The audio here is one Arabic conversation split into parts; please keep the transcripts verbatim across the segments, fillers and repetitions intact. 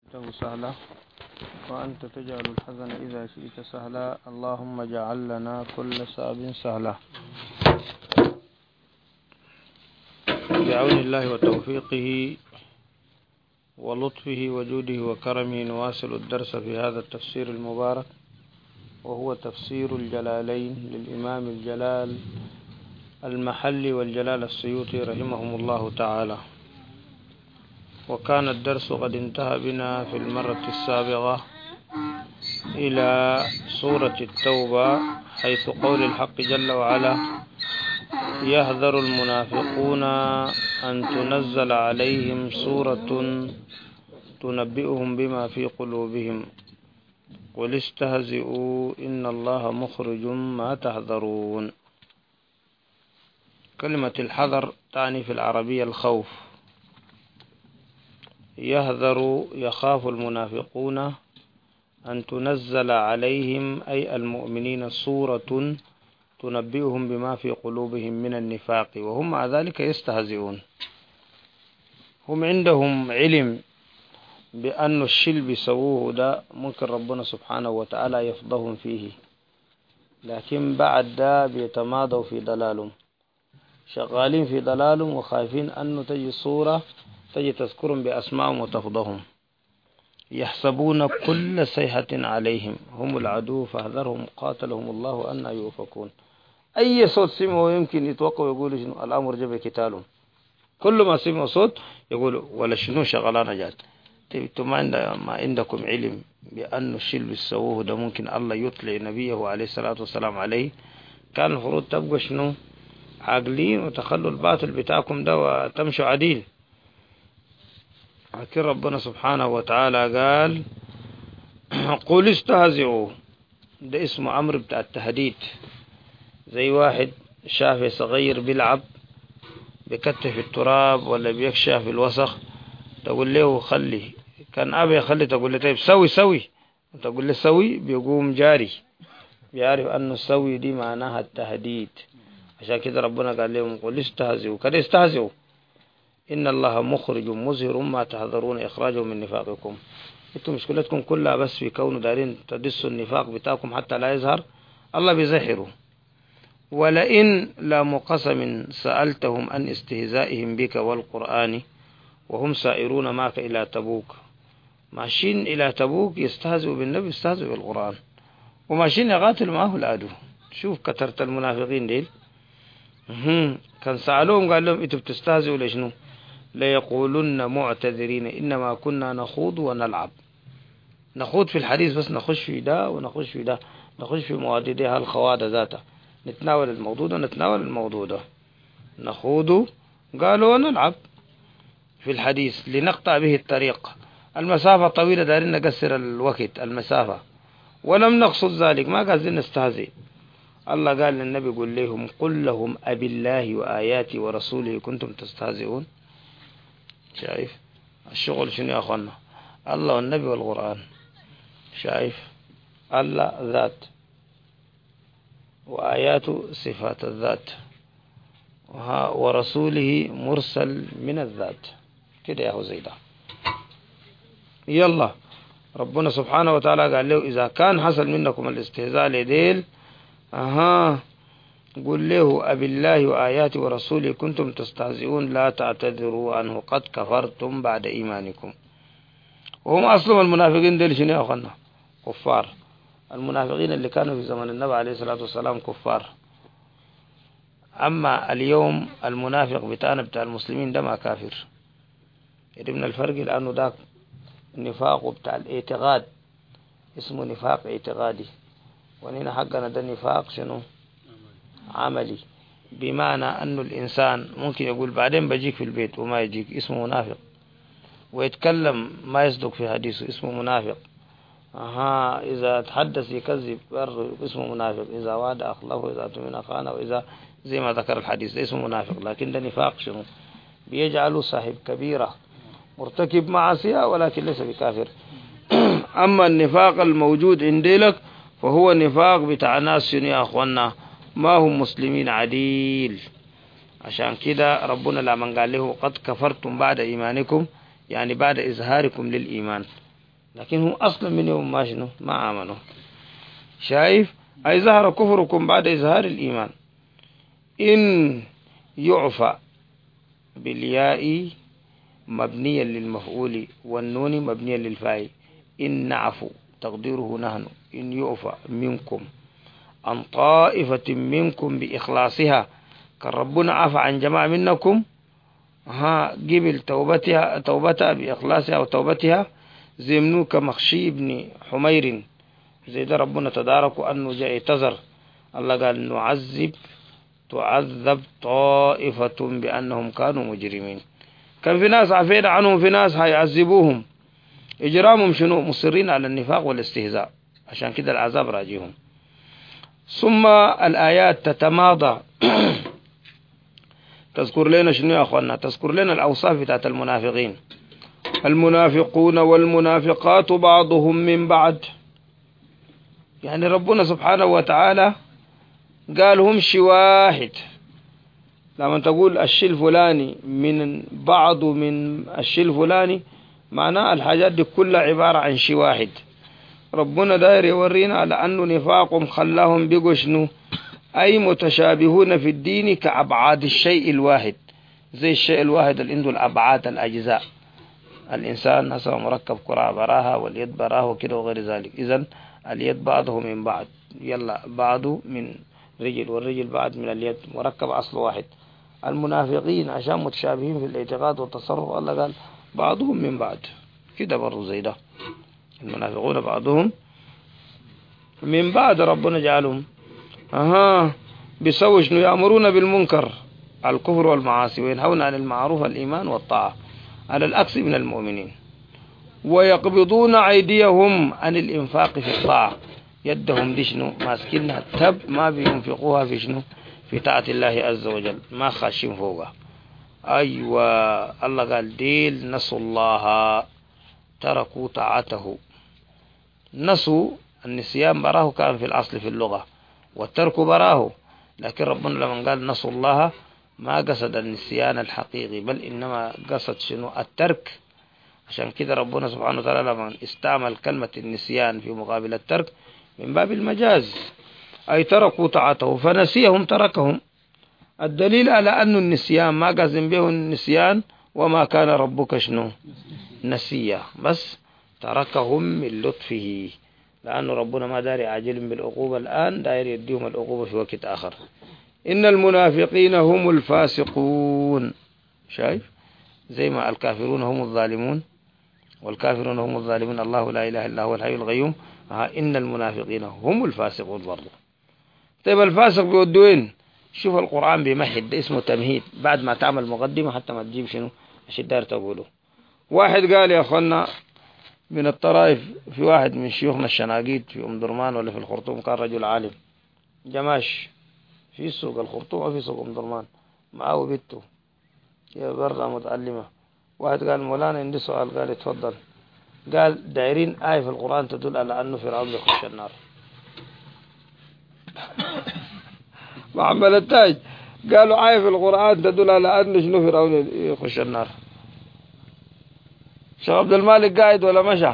سهلا وأنت تجعل الحزن إذا شئت سهلا. اللهم اجعل لنا كل صعب سهلا. بعون الله وتوفيقه ولطفه وجوده وكرمه نواصل الدرس في هذا التفسير المبارك، وهو تفسير الجلالين للإمام الجلال المحلي والجلال السيوطي رحمهم الله تعالى. وكان الدرس قد انتهى بنا في المرة السابقة إلى سورة التوبة، حيث قول الحق جل وعلا: يحذر المنافقون أن تنزل عليهم سورة تنبئهم بما في قلوبهم قل استهزئوا إن الله مخرج ما تحذرون. كلمة الحذر تعني في العربية الخوف. يحذر يخاف المنافقون أن تنزل عليهم أي المؤمنين سورة تنبئهم بما في قلوبهم من النفاق، وهم مع ذلك يستهزئون. هم عندهم علم بأن الشيء بيسووه ده ممكن ربنا سبحانه وتعالى يفضهم فيه، لكن بعد ده بيتمادوا في ضلالهم، شغالين في ضلالهم وخايفين أنه تجي صورة تجي تذكرهم بأسمائهم وتفضهم. يحسبون كل صيحة عليهم هم العدو فاحذرهم قاتلهم الله أن يؤفكون. أي صوت سمعوا يمكن يتوقعوا يقولوا شنو الأمر جب قتالهم. كل ما سمعوا صوت يقولوا ولا شنو شغلانة جات. انتم ما عندكم علم بأن الشيء اللي سووه ده ممكن الله يطلع نبيه عليه الصلاة والسلام عليه. كان المفروض تبقى شنو عاقلين وتخلوا الباطل بتاعكم ده وتمشوا عديل. لكن ربنا سبحانه وتعالى قال: قل استهزئوا. ده اسمه عمرو بتاع التهديد، زي واحد شاف صغير بيلعب بكتف التراب ولا بيكشف الوسخ، تقول له خلي، كان أبي يخلي تقول له طيب سوي سوي، تقول له سوي بيقوم جاري، بيعرف أنه سوي دي معناها التهديد. عشان كده ربنا قال لهم قل استهزئوا، كده استهزئوا إن الله مخرج مظهر ما تحذرون إخراجه من نفاقكم. انتم مشكلتكم كلها بس في كونه دارين تدسوا النفاق بتاعكم حتى لا يظهر، الله بيظهره. ولئن لام قسم سألتهم عن استهزائهم بك والقرآن وهم سائرون معك إلى تبوك. ماشيين إلى تبوك يستهزئوا بالنبي، يستهزئوا بالقرآن، وماشيين يقاتلوا معه العدو. شوف كثرة المنافقين ديل. كان سألوهم قال لهم انتم بتستهزئوا لشنو؟ ليقولن معتذرين إنما كنا نخوض ونلعب. نخوض في الحديث بس، نخش في ده ونخش في ده، نخش في مواضيع الخوادة ذاتها، نتناول الموضوع ده نتناول الموضوع ده، نخوض قالوا ونلعب في الحديث لنقطع به الطريق. المسافة طويلة دارين نقصر الوقت المسافة، ولم نقصد ذلك، ما قاعدين نستهزئ. الله قال للنبي قل لهم قل لهم أبي الله وآياتي ورسوله كنتم تستهزئون. شايف الشغل شنو يا أخوانا؟ الله والنبي والقرآن. شايف الله ذات وآياته صفات الذات ورسوله مرسل من الذات كده يا هو زيدا. يلا ربنا سبحانه وتعالى قال له إذا كان حصل منكم الاستهزاء لديل أها قل له أبي الله وآياته ورسوله كنتم تستهزئون لا تعتذروا عنه قد كفرتم بعد إيمانكم. وهم أصلهم المنافقين ديل شنو يا أخوانا؟ كفار. المنافقين اللي كانوا في زمن النبي عليه الصلاة والسلام كفار. أما اليوم المنافق بتاعنا بتاع المسلمين ده ما كافر. ابن الفرق لأنه ده نفاق بتاع الاعتقاد، اسمه نفاق اعتقادي، ونحن حقنا ده نفاق شنو؟ عملي. بمعنى أنه الإنسان ممكن يقول بعدين بجيك في البيت وما يجيك، اسمه منافق. ويتكلم ما يصدق في حديثه، اسمه منافق. أها إذا تحدث يكذب اسمه منافق. إذا وعد أخلفه، إذا أؤتمن خان، وإذا زي ما ذكر الحديث ده اسمه منافق. لكن ده نفاق شنو؟ بيجعله صاحب كبيرة مرتكب معصية ولكن ليس بكافر. أما النفاق الموجود عندك فهو نفاق بتاع ناس شنو يا أخوانا؟ ما هم مسلمين عديل. عشان كده ربنا لما قال له قد كفرتم بعد إيمانكم، يعني بعد إظهاركم للإيمان، لكن هم أصلا من يوم ما شنو ما آمنوا. شايف؟ أي ظهر كفركم بعد إظهار الإيمان. إن يعفى بالياء مبنيا للمفعول والنون مبنيا للفاعل. إن نعفو تقديره نحن. إن يعفى منكم عن طائفة منكم بإخلاصها، كان ربنا عفى عن جماعة منكم ها قبل توبتها توبتها بإخلاصها وتوبتها، زي منو كمخشي بن حمير، زي ده ربنا تداركوا أنه جاء اعتذر. الله قال نعذب تعذب طائفة بأنهم كانوا مجرمين. كان في ناس عفينا عنهم، في ناس هيعذبوهم. إجرامهم شنو؟ مصرين على النفاق والاستهزاء، عشان كده العذاب راجيهم. ثم الآيات تتماضى تذكر لنا شنو يا أخوانا؟ تذكر لنا الأوصاف بتاعت المنافقين. المنافقون والمنافقات بعضهم من بعض، يعني ربنا سبحانه وتعالى قال هم شي واحد. لما تقول الشي الفلاني من بعض من الشي الفلاني، معناه الحاجات دي كلها عبارة عن شي واحد. ربنا داير يورينا على أنه نفاقهم خلاهم بيقوا شنو؟ أي متشابهون في الدين كأبعاد الشيء الواحد، زي الشيء الواحد اللي عنده الأبعاد الأجزاء. الإنسان نسوى مركب كرة براها واليد براها وكده وغير ذلك. إذن اليد بعضه من بعض، يلا بعضه من رجل والرجل بعض من اليد، مركب أصل واحد. المنافقين عشان متشابهين في الاعتقاد والتصرف، الله قال بعضهم من بعض كده برضو زي ده. المنافقون بعضهم من بعد ربنا جعلهم أها بيسووا شنو؟ يأمرون بالمنكر الكفر والمعاصي، وينهون عن المعروف الإيمان والطاعة، على العكس من المؤمنين. ويقبضون أيديهم عن الإنفاق في الطاعة، يدهم دي شنو؟ ماسكينها تب ما بينفقوها في شنو؟ في طاعة الله عز وجل، ما خاشين فوقها. أيوة الله قال ديل نسوا الله تركوا طاعته. نسوا النسيان براه كان في الأصل في اللغة، والترك براه، لكن ربنا لما قال نسوا الله ما قصد النسيان الحقيقي، بل إنما قصد شنو؟ الترك. عشان كده ربنا سبحانه وتعالى لما استعمل كلمة النسيان في مقابل الترك من باب المجاز، أي تركوا طاعته فنسيهم تركهم. الدليل على أن النسيان ما قصد به النسيان وما كان ربك شنو؟ نسيا، بس تركهم من لطفه، لأن ربنا ما داري عاجل بالعقوبة الآن، داير يديهم العقوبة في وقت آخر. إن المنافقين هم الفاسقون. شايف؟ زي ما الكافرون هم الظالمون والكافرون هم الظالمون، الله لا إله إلا هو الحي القيوم. إن المنافقين هم الفاسقون برضو. طيب الفاسق بيودوين؟ شوف القرآن بيمهد، ده اسمه تمهيد، بعد ما تعمل مقدمة حتى ما تجيب شنو عشان داير تقوله. واحد قال يا أخوانا من الطرائف، في واحد من شيوخنا الشناقيد في أم درمان ولا في الخرطوم، كان رجل عالم جماش في سوق الخرطوم وفي سوق أم درمان، معه بنته هي برا متعلمة. واحد قال مولانا عندي سؤال، قال اتفضل. قال دايرين آية في القرآن تدل على أنه فرعون يخش النار. محمد التاج قالوا آية في القرآن تدل على أنه شنو؟ فرعون يخش النار. الشيخ عبد المالك قاعد ولا مشى؟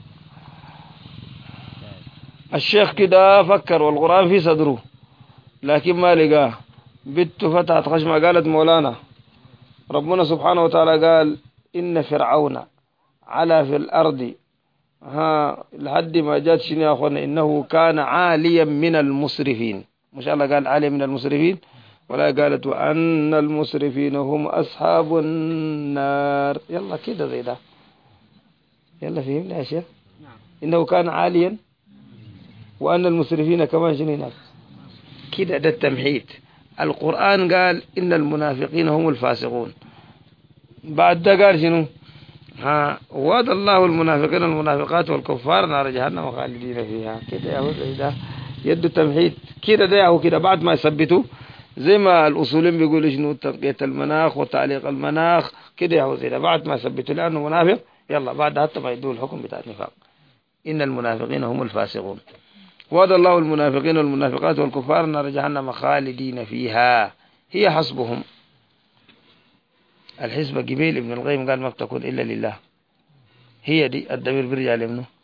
الشيخ كده فكر والقرآن في صدره لكن ما لقاه. بنته فتحت خشمة قالت مولانا ربنا سبحانه وتعالى قال إن فرعون علا في الأرض، ها لحد ما جات شنو يا أخوانا؟ إنه كان عاليا من المسرفين. مش الله قال عاليا من المسرفين؟ ولا قالت وأن المسرفين هم أصحاب النار. يلا كده زي ده، يلا فهمنا يا شيخ؟ إنه كان عاليا وأن المسرفين كمان شنو هناك كده. ده التمحيد. القرآن قال إن المنافقين هم الفاسقون، بعد ده قال شنو؟ ها وعد الله المنافقين والمنافقات والكفار نار جهنم خالدين فيها. كده يا هو ده يد تمحيد كده. ده هو كده بعد ما يثبتوا زي ما الأصولين بيقولوا شنو؟ تنقية المناخ وتعليق المناخ كده يا هو ده بعد ما يثبتوا لأنه منافق، يلا بعد حتى ما يدوا الحكم بتاع النفاق. إن المنافقين هم الفاسقون. وعد الله المنافقين والمنافقات والكفار نار جهنم خالدين فيها هي حسبهم. الحسبة قبيل ابن القيم قال ما بتكون إلا لله. هي دي الضمير بيرجع لمنه؟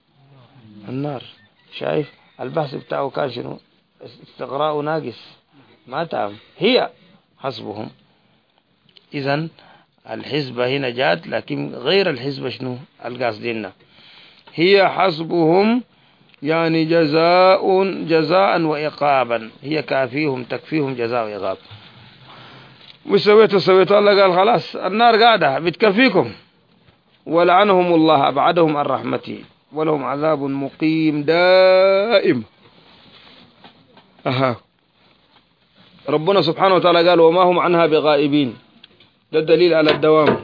النار. شايف البحث بتاعه كان شنو؟ استقراء ناقص ما تعب. هي حسبهم. إذن الحسبة هنا جات، لكن غير الحسبة شنو القاصدين؟ هي حسبهم يعني جزاء جزاء وإقابا، هي كافيهم تكفيهم جزاء وإقاب. وسويتوا سويتوا الله قال خلاص النار قاعدة بتكفيكم. ولعنهم الله أبعدهم عن رحمته ولهم عذاب مقيم دائم. أها ربنا سبحانه وتعالى قال وما هم عنها بغائبين، ده الدليل على الدوام.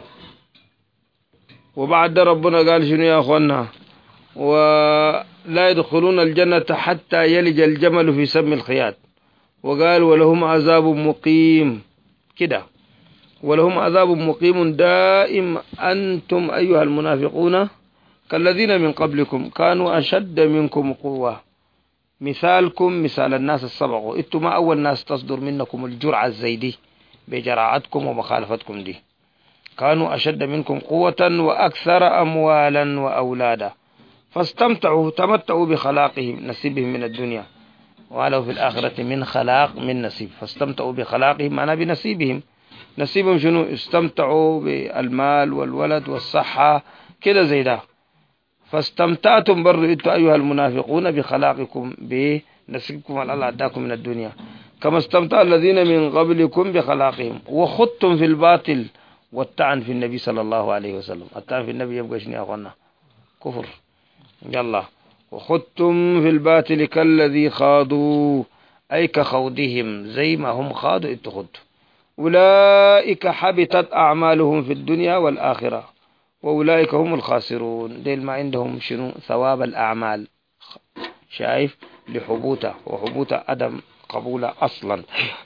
وبعد ده ربنا قال شنو يا أخوانا؟ ولا يدخلون الجنة حتى يلج الجمل في سم الخياط. وقال ولهم عذاب مقيم كده، ولهم عذاب مقيم دائم أنتم أيها المنافقون كالذين من قبلكم كانوا أشد منكم قوة. مثالكم مثال الناس السبقوا، انتم ما أول ناس تصدر منكم الجرعة الزيدي بجراعتكم ومخالفتكم دي. كانوا أشد منكم قوة وأكثر أموالا وأولادا فاستمتعوا تمتعوا بخلاقهم نصيبهم من الدنيا، ولو في الآخرة من خلاق من نصيب. فاستمتعوا بخلاقهم معناه بنصيبهم. نصيبهم شنو؟ استمتعوا بالمال والولد والصحة كده زي ده. فاستمتعتم برضو انتم أيها المنافقون بخلاقكم بنصيبكم الله أداكم من الدنيا، كما استمتع الذين من قبلكم بخلاقهم وخضتم في الباطل والطعن في النبي صلى الله عليه وسلم. الطعن في النبي يبقى شنو يا أخوانا؟ كفر. يلا وخضتم في الباطل كالذي خاضوا، أي كخوضهم زي ما هم خاضوا اتخذوا. أولئك حبطت أعمالهم في الدنيا والآخرة وأولئك هم الخاسرون. ديل ما عندهم شنو؟ ثواب الأعمال. شايف لحبوته، وحبوته أدم قبوله أصلا.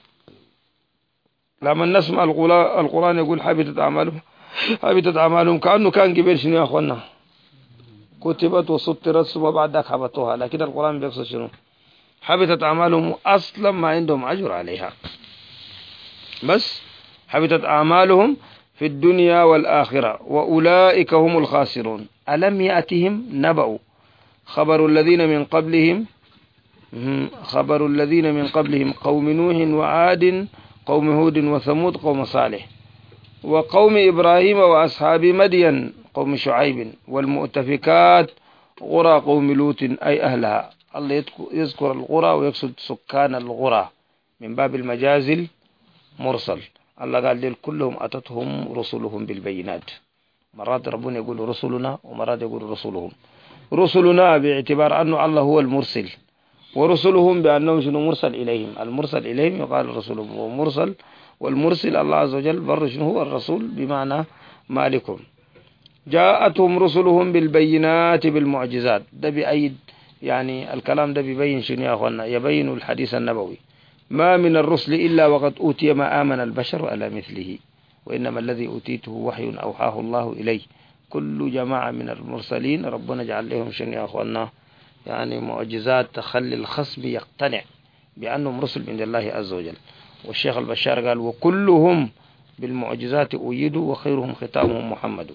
لما نسمع القرآن يقول حبطت أعمالهم حبطت أعمالهم كأنه كان قبل شنو يا أخوانا؟ كتبت وسطرت ثم بعد ذاك حبطوها. لكن القرآن بيقصد شنو؟ حبطت أعمالهم أصلا ما عندهم أجر عليها، بس حبطت أعمالهم في الدنيا والآخرة وأولئك هم الخاسرون. ألم يأتهم نبأ خبر الذين من قبلهم خبر الذين من قبلهم قوم نوح وعاد قوم هود وثمود قوم صالح وقوم إبراهيم وأصحاب مدين قوم شعيب والمؤتفكات غرى قوم لوط أي أهلها. الله يذكر الغرى ويقصد سكان الغرى من باب المجازل مرسل. الله قال ديل كلهم أتتهم رسلهم بالبينات. مرات ربنا يقول رسلنا ومرات يقول رسلهم. رسلنا باعتبار أنه الله هو المرسل، ورسلهم بأنهم شنو؟ مرسل إليهم. المرسل إليهم يقال رسلهم ومرسل، والمرسل الله عز وجل بر شنو هو الرسول بمعنى مالكم. جاءتهم رسلهم بالبينات بالمعجزات. ده بأيد يعني الكلام ده بيبين شنو يا أخوانا؟ يبين الحديث النبوي ما من الرسل إلا وقد أوتي ما آمن البشر على مثله وإنما الذي أوتيته وحي أوحاه الله إليه. كل جماعة من المرسلين ربنا جعل لهم شنو يا أخوانا؟ يعني معجزات تخلي الخصم يقتنع بأنهم رسل من الله عز وجل. والشيخ البشار قال وكلهم بالمعجزات أيدوا وخيرهم ختامهم محمد.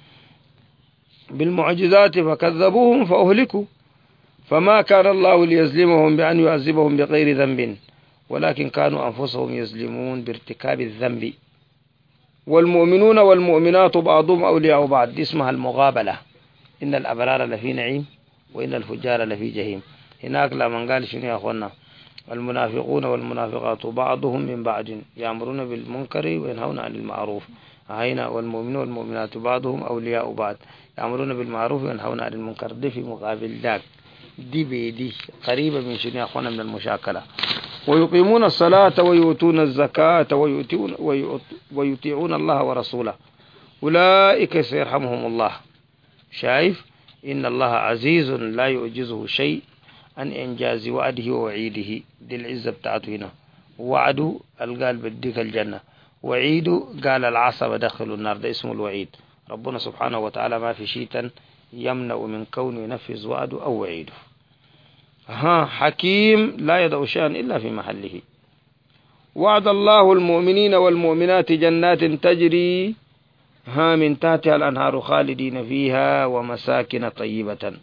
بالمعجزات فكذبوهم فأهلكوا، فما كان الله ليظلمهم بأن يعذبهم بغير ذنب ولكن كانوا أنفسهم يظلمون بارتكاب الذنب. والمؤمنون والمؤمنات بعضهم أولياء بعض. دي اسمها المغابلة. إن الأبرار لفي نعيم وإن الفجار لفي جهيم. هناك لما قال شنو يا أخوانا؟ المنافقون والمنافقات بعضهم من بعض يأمرون بالمنكر وينهون عن المعروف. هنا والمؤمنون والمؤمنات بعضهم أولياء بعض يأمرون بالمعروف وينهون عن المنكر. دي في مقابل ذاك دي بيدي قريبة من شنو يا أخوانا؟ من المشاكلة. ويقيمون الصلاة ويؤتون الزكاة ويؤتون ويطيعون الله ورسوله أولئك سيرحمهم الله. شايف إن الله عزيز لا يعجزه شيء عن إنجاز وعده ووعيده. دي العزة بتاعته هنا. وعده قال بديك الجنة، وعيده قال العصا بدخل النار. ده اسمه الوعيد. ربنا سبحانه وتعالى ما في شيء يمنع من كونه ينفذ وعده أو وعيده. ها حكيم لا يدع شيئا إلا في محله. وعد الله المؤمنين والمؤمنات جنات تجري ها من تحتها الأنهار خالدين فيها ومساكن طيبة.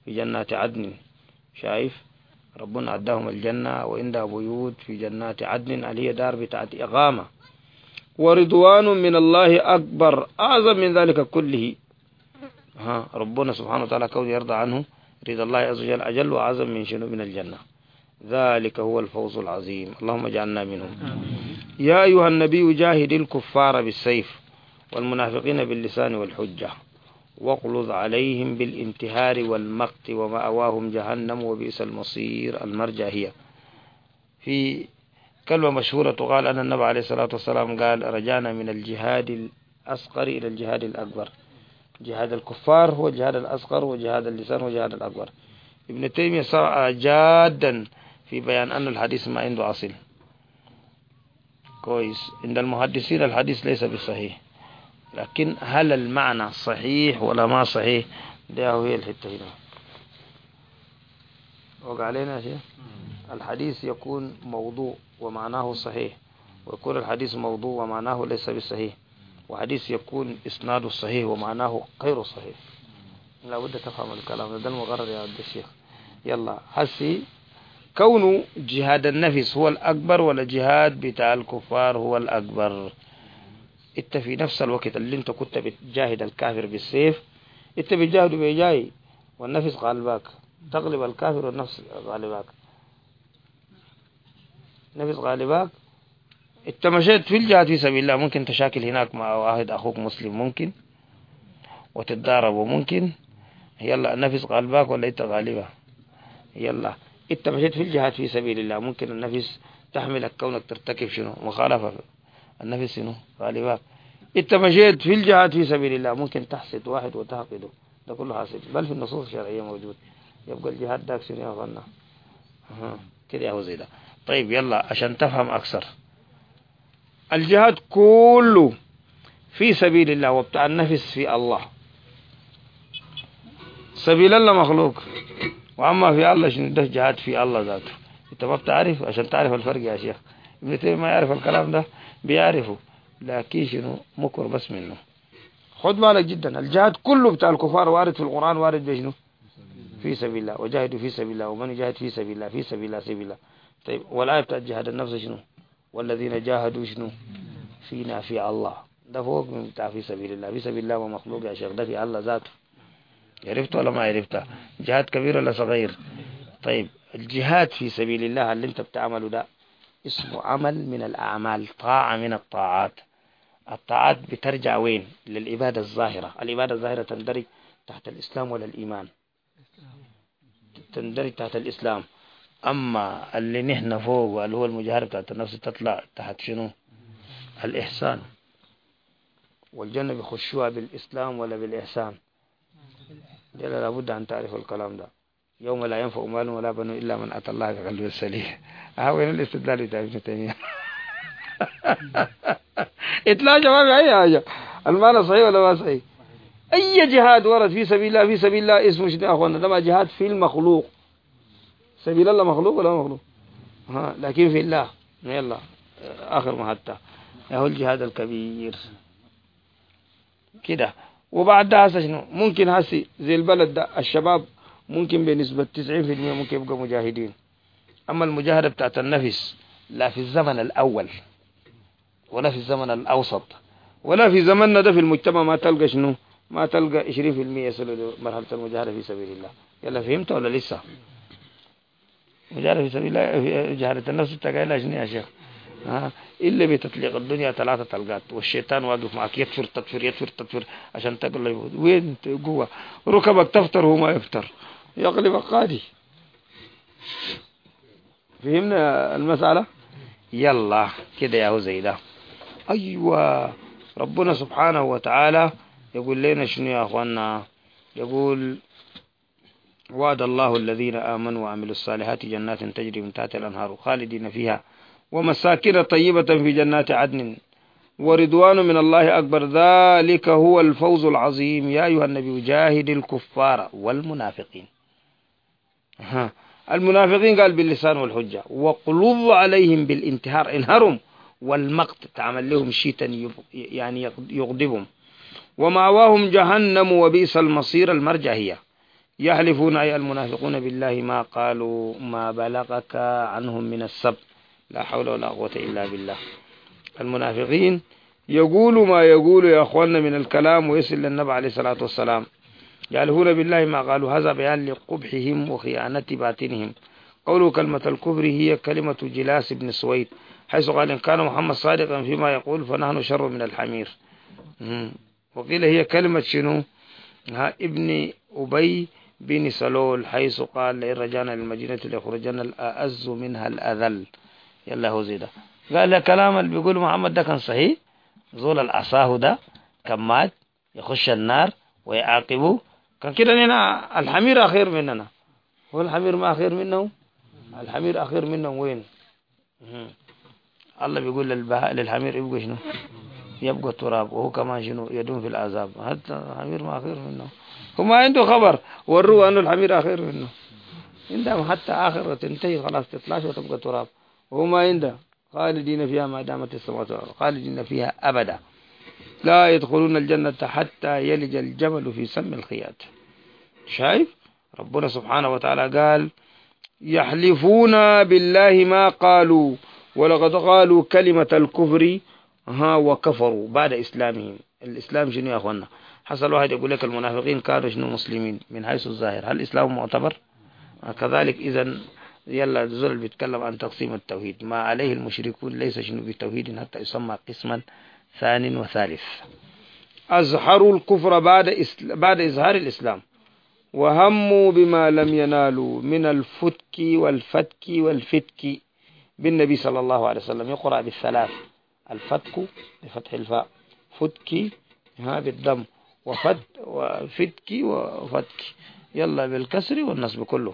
في جنات عدن. شايف ربنا عداهم الجنة وعندها بيوت في جنات عدن اللي هي دار بتاعت إقامة. ورضوان من الله أكبر أعظم من ذلك كله. ها ربنا سبحانه وتعالى كون يرضى عنه رضا الله عز وجل أجل وأعظم من شنو من الجنة. ذلك هو الفوز العظيم، اللهم اجعلنا منهم. يا أيها النبي جاهد الكفار بالسيف والمنافقين باللسان والحجة واغلظ عليهم بالانتهار والمقت ومأواهم جهنم وبئس المصير. المرجع هي في كلمة مشهورة تقال أن النبي عليه الصلاة والسلام قال رجعنا من الجهاد الأصغر إلى الجهاد الأكبر. جهاد الكفار هو الجهاد الأصغر وجهاد اللسان هو الجهاد الأكبر. ابن تيمية صار جادا في بيان أن الحديث ما عنده أصل كويس. عند المحدثين الحديث ليس بالصحيح، لكن هل المعنى صحيح ولا ما صحيح ده هي الحتة هنا. وقع علينا يا شيخ الحديث يكون موضوع ومعناه صحيح، ويكون الحديث موضوع ومعناه ليس بالصحيح، وحديث يكون إسناده صحيح ومعناه غير صحيح. لا بد تفهم الكلام ده المقرر يا عبد الشيخ. يلا هسي كونه جهاد النفس هو الأكبر ولا جهاد بتاع الكفار هو الأكبر؟ انت في نفس الوقت اللي انت كنت بتجاهد الكافر بالسيف انت بتجاهده بجاي والنفس غالباك، تغلب الكافر والنفس غالباك. نفس غالباك انت مشيت في الجهاد في سبيل الله، ممكن تشاكل هناك مع واحد أخوك مسلم ممكن وتتضاربوا ممكن. يلا النفس غالباك ولا انت غالبة؟ يلا انت مشيت في الجهاد في سبيل الله، ممكن النفس تحملك كونك ترتكب شنو مخالفة، النفس شنو غالباك. انت مشيت في الجهاد في سبيل الله ممكن تحسد واحد وتعقده، ده كله حاصل بل في النصوص الشرعية موجود. يبقى الجهاد داك شنو يا اخوانا؟ اها كده يا هو زي ده. طيب يلا عشان تفهم اكثر، الجهاد كله في سبيل الله وبتاع النفس في الله. سبيل الله مخلوق، واما في الله شنو ده جهاد في الله ذاته. انت ما بتعرف عشان تعرف الفرق يا شيخ. ابن تيمية ما يعرف الكلام ده بيعرفه، لكن شنو مكر بس منه. خد بالك جدا الجهاد كله بتاع الكفار وارد في القرآن، وارد بشنو في سبيل الله. وجاهدوا في سبيل الله ومن يجاهد في سبيل الله في سبيل الله سبيل الله. طيب والآية بتاعت جهاد النفس شنو؟ والذين جاهدوا شنو فينا في الله. ده فوق من بتاع في سبيل الله. في سبيل الله ومخلوق يا شيخ، ده في الله ذاته. عرفت ولا ما عرفت؟ جهاد كبير ولا صغير؟ طيب الجهاد في سبيل الله اللي انت بتعمله ده اسمه عمل من الأعمال، طاعة من الطاعات. الطاعات بترجع وين؟ للعبادة الظاهرة. العبادة الظاهرة تندرج تحت الإسلام ولا الإيمان؟ تندرج تحت الإسلام. أما اللي نحن فوق اللي هو المجاهرة بتاعت النفس تطلع تحت شنو؟ الإحسان. والجنة بيخشوها بالإسلام ولا بالإحسان؟ جل لابد أن تعرف الكلام ده. يوم لا ينفع مال ولا بنون إلا من أتى الله بقلب سليم. ها وين الاستدلال بتاع ابن تيمية؟ إتلاجة ما في أي حاجة. المعنى صحيح ولا ما صحيح؟ أي جهاد ورد في سبيل الله في سبيل الله اسمه شنو يا أخوانا؟ ده ما جهاد في المخلوق. سبيل الله مخلوق ولا مخلوق؟ ها لكن في الله. يلا آخر ما حتى هو الجهاد الكبير كده. وبعد ده هسه شنو؟ ممكن هسي زي البلد ده الشباب ممكن بنسبة تسعين في المية ممكن يبقى مجاهدين. أما المجاهدة بتاعت النفس لا في الزمن الأول ولا في الزمن الأوسط ولا في زمننا ده في المجتمع ما تلقى شنو؟ ما تلقى عشرين في المية يصلوا مرحلة المجاهدة في سبيل الله. يلا فهمت ولا لسه؟ مجاهدة في سبيل الله جهادة النفس تقايلها شنو يا شيخ؟ ها إلا بتطليق الدنيا ثلاثة طلقات والشيطان واقف معك يتفر تطفر يتفر تطفر عشان تقلب وين جوا ركبك تفتر هو ما يفتر يقلب قادي. فهمنا المسألة؟ يلا كده يا هو زي ده. أيوة ربنا سبحانه وتعالى يقول لنا شنو يا أخوانا؟ يقول وعد الله الذين آمنوا وعملوا الصالحات جنات تجري من تحتها الأنهار خالدين فيها ومساكن طيبة في جنات عدن ورضوان من الله أكبر ذلك هو الفوز العظيم. يا أيها النبي جاهد الكفار والمنافقين. ها المنافقين قال باللسان والحجة وقلظ عليهم بالانتهار انهرهم والمقت تعمل لهم شيئا يعني يغضبهم ومأواهم جهنم وبئس المصير. المرجع هي يحلفون أي المنافقون بالله ما قالوا ما بلغك عنهم من السب. لا حول ولا قوة إلا بالله. المنافقين يقولوا ما يقولوا يا أخواننا من الكلام ويصل للنبي عليه الصلاة والسلام. يحلفون بالله ما قالوا، هذا بيان لقبحهم وخيانة باطنهم. قولوا كلمة الكفر هي كلمة جلاس بن سويد، حيث قال إن كان محمد صادقا فيما يقول فنحن شر من الحمير. وقيل هي كلمة شنو؟ ها ابن أبي بن سلول، حيث قال لئن رجعنا للمدينة ليخرجن الأعز منها الأذل. يلا هو زي ده قال كلام اللي بيقول محمد ده كان صحيح. زول العصاه ده كان مات يخش النار ويعاقبه، كان كده هنا الحمير أخير مننا. هو الحمير ما أخير منه؟ الحمير أخير منه وين؟ الله بيقول للبهاء للحمير يبقى شنو؟ يبقى التراب، وهو كمان شنو؟ يدوم في العذاب. حتى الحمير ما أخير منه. هو ما عنده خبر وروه أنه الحمير أخير منه. عندهم حتى آخر تنتهي خلاص تطلعش وتبقى تراب، وهو ما عنده. خالدين فيها ما دامت السماوات والأرض خالدين فيها أبدا لا يدخلون الجنة حتى يلج الجمل في سم الخياط. شايف ربنا سبحانه وتعالى قال يحلفون بالله ما قالوا ولقد قالوا كلمة الكفر ها وكفروا بعد إسلامهم. الإسلام شنو يا أخوانا؟ حصل واحد يقول لك المنافقين كانوا شنو؟ مسلمين من حيث الظاهر. هل الإسلام معتبر؟ كذلك إذن يلا زول بيتكلم عن تقسيم التوحيد، ما عليه المشركون ليس شنو بتوحيد حتى يسمى قسما ثاني وثالث. أظهروا الكفر بعد إسل... بعد إظهار الإسلام، وهموا بما لم ينالوا من الفتك والفتك والفتك بالنبي صلى الله عليه وسلم. يقرأ بالثلاث، الفتك بفتح الفاء، فتك ها بالضم، وفت وفتك وفتك يلا بالكسر والنصب كله.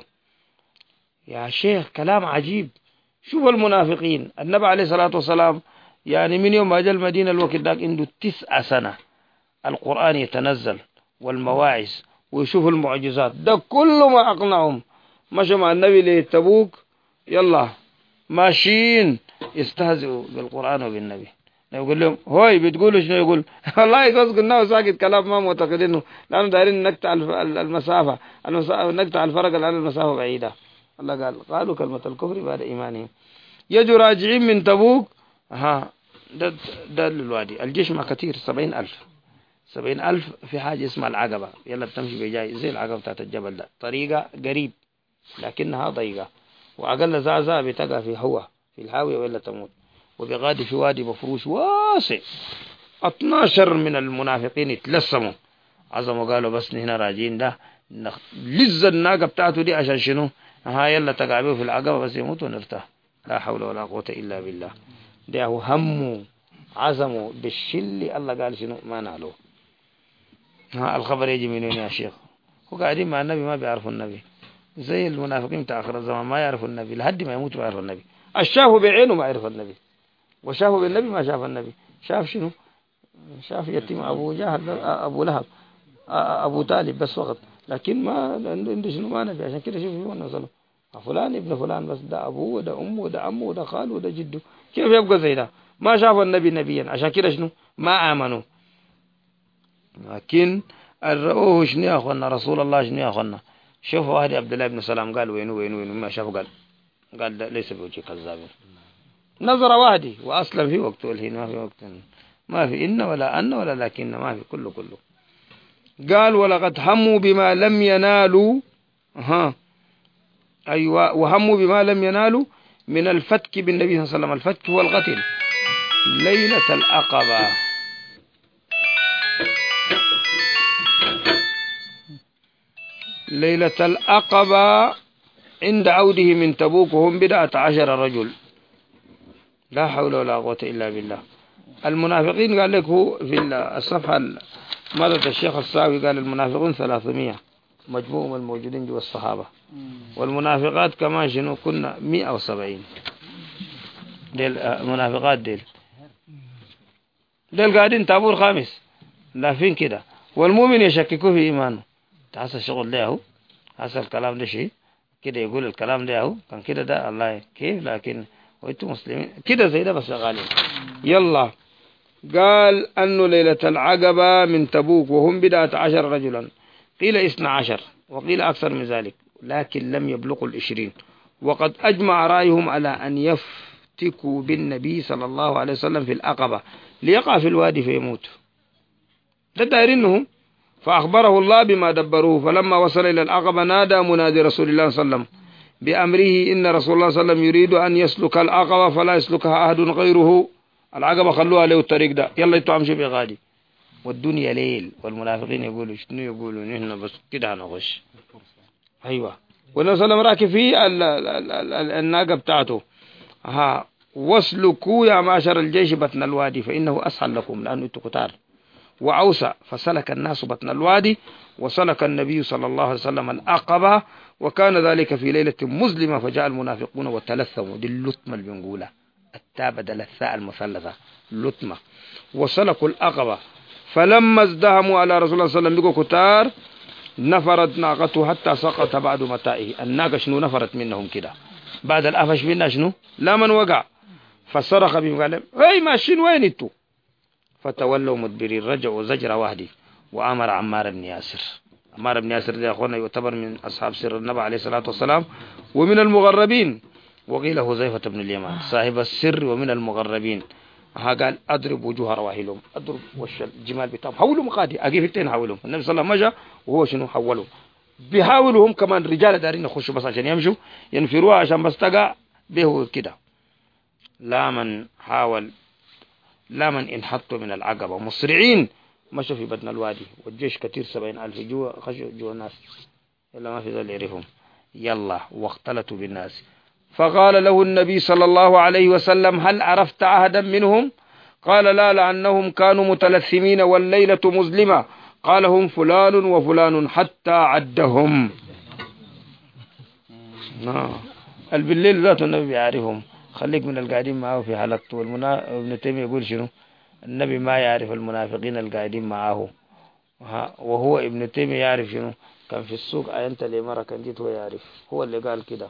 يا شيخ كلام عجيب. شوف المنافقين، النبي عليه الصلاة والسلام يعني من يوم ما جاء المدينة الوقت داك عنده تسع سنة القرآن يتنزل والمواعظ ويشوف المعجزات، ده كله ما أقنعهم. مشى مع النبي لتبوك يلا ماشيين يستهزئوا بالقرآن وبالنبي. يقول لهم هوي بتقولوا شنو؟ يقول والله قص قلنا وساكت كلام ما معتقدينه، لأنه دايرين نقطع المسافة نقطع الفرق الآن المسافة بعيدة. الله قال قالوا كلمة الكفر بعد إيمانهم. يجوا راجعين من تبوك ها ده ده الوادي الجيش ما كتير، سبعين ألف سبعين ألف في حاجة اسمها العقبة، يلا بتمشي بجاي زي العقبة بتاعت الجبل ده، طريقة قريب لكنها ضيقة، وأقل زعزع بتقع في هو في الحاوية ولا تموت. وبغادي في وادي مفروش واسع، اثناشر من المنافقين اتلسموا عظموا قالوا بس هنا راجين ده لز الناقة بتاعته دي عشان شنو؟ ها يلا تقعبوا في العقبة بس يموتوا ونرتاح. لا حول ولا قوة إلا بالله. ده هموا عزموا بالشل. الله قال شنو؟ ما نعلو. ها الخبر يجي منين يا شيخ؟ هو قاعدين مع النبي ما بيعرفوا النبي، زي المنافقين بتاع آخر الزمان ما يعرفوا النبي لحد ما يموتوا ما يعرفوا النبي. الشافوا بعينه ما يعرف النبي، وشافوا بالنبي ما شاف النبي. شاف شنو؟ شاف يتيم أبو جهل أبو لهب أبو طالب بس فقط، لكن ما عنده شنو؟ ما نبي. عشان كده شوفوا وانا صلوا فلان ابن فلان بس ده أبوه وده أمه وده عمه وده خاله وده جده، كيف يبقى زي ده؟ ما شاف النبي نبيا، عشان كده شنو؟ ما آمنوا. لكن الرؤوه شنو يا أخوانا؟ رسول الله شنو يا أخوانا؟ شوفوا واحد عبد الله بن سلام قال وينو وينو وينو ما شافوا، قال قال ليس بوجه كذابين. نظر واحد وأصلا في وقت والحين ما في وقت، ما في إن ولا أن ولا لكن، ما في كله كله. قال ولقد هموا بما لم ينالوا ها أيوة وهموا بما لم ينالوا من الفتك بالنبي صلى الله عليه وسلم. الفتك هو القتل. ليلة العقبة ليلة العقبة عند عوده من تبوك وهم بدعة عشر رجل. لا حول ولا قوة إلا بالله. المنافقين قال لك هو في الصفحة مرة الشيخ الصاوي قال المنافقون ثلاثمية مجموعهم الموجودين جوا الصحابة، والمنافقات كمان شنو كنا مئة وسبعين. ديل المنافقات ديل ديل قاعدين تابور خامس لافين كده، والمؤمن يشككوا في إيمانه. تحصل الشغل ده هو حصل الكلام ده شيء كده يقول الكلام ده هو كان كده ده الله كيف، لكن وانتم مسلمين كده زي ده بس شغالين. يلا قال أنه ليلة العقبة من تبوك وهم بدعة عشر رجلا، قيل اثنى عشر وقيل أكثر من ذلك، لكن لم يبلغوا العشرين. وقد أجمع رأيهم على أن يفتكوا بالنبي صلى الله عليه وسلم في العقبة ليقع في الوادي فيموت، ده دايرينهم. فأخبره الله بما دبروه. فلما وصل إلى العقبة نادى منادي رسول الله صلى الله عليه وسلم بأمره إن رسول الله صلى الله عليه وسلم يريد أن يسلك العقبة فلا يسلكها أحد غيره. العقبة خلوها له الطريق ده، يلا انتوا امشوا بغادي. والدنيا ليل والمنافقين يقولوا شنو؟ يقولوا نحن بس كده هنخش. أيوة. والنبي صلى الله عليه وسلم راكب في الناقة بتاعته. ها واسلكوا يا معشر الجيش بطن الوادي فإنه أسهل لكم لأنه انتوا كتار. وأوسع. فسلك الناس بطن الوادي وسلك النبي صلى الله عليه وسلم العقبة، وكان ذلك في ليلة مظلمة. فجاء المنافقون وتلثموا، دي اللطمة اللي بنقولها، التابة دلثاء المثلثة لطمة، وسلكوا العقبة. فلما ازدهموا على رسول الله صلى الله عليه وسلم بقوا كتار نفرت ناقته حتى سقط بعد متائه. الناقة شنو نفرت منهم كده بعد الأفش منا شنو لا من وقع. فصرخ بهم قال اي ماشيين وين انتوا؟ فتولوا مدبرين، رجعوا زجر واحدي. وأمر عمار بن ياسر. عمار بن ياسر يا أخوانا يعتبر من أصحاب سر النبي عليه الصلاة والسلام ومن المغربين. وقيل حذيفة بن اليمان صاحب السر ومن المغربين. ها قال أضرب وجوه رواحلهم، أضرب وش الجمال بتاعهم، حولهم قادي أجيب التين حولهم. النبي صلى الله عليه وسلم مشى وهو شنو حولهم، بيحاولهم كمان رجال دارين يخشوا بس عشان يمشوا ينفروها عشان بس تقع به كده. لا من حاول لا من انحطوا من العقبة مسرعين مشوا في بدن الوادي والجيش كتير سبعين ألف جوا خشوا جوا الناس إلا ما في ذل يعرفهم. يلا واختلطوا بالناس. فقال له النبي صلى الله عليه وسلم هل عرفت عهدا منهم؟ قال لا لأنهم كانوا متلثمين والليلة مظلمة. قال هم فلان وفلان حتى عدهم. بالليل ذات النبي يعرفهم. خليك من القاعدين معه في حلقته. والمنا... ابن تيمية يقول شنو النبي ما يعرف المنافقين القاعدين معه، وهو ابن تيمية يعرف شنو كان في السوق أنت اللي مرة كان جيت هو يعرف، هو اللي قال كده.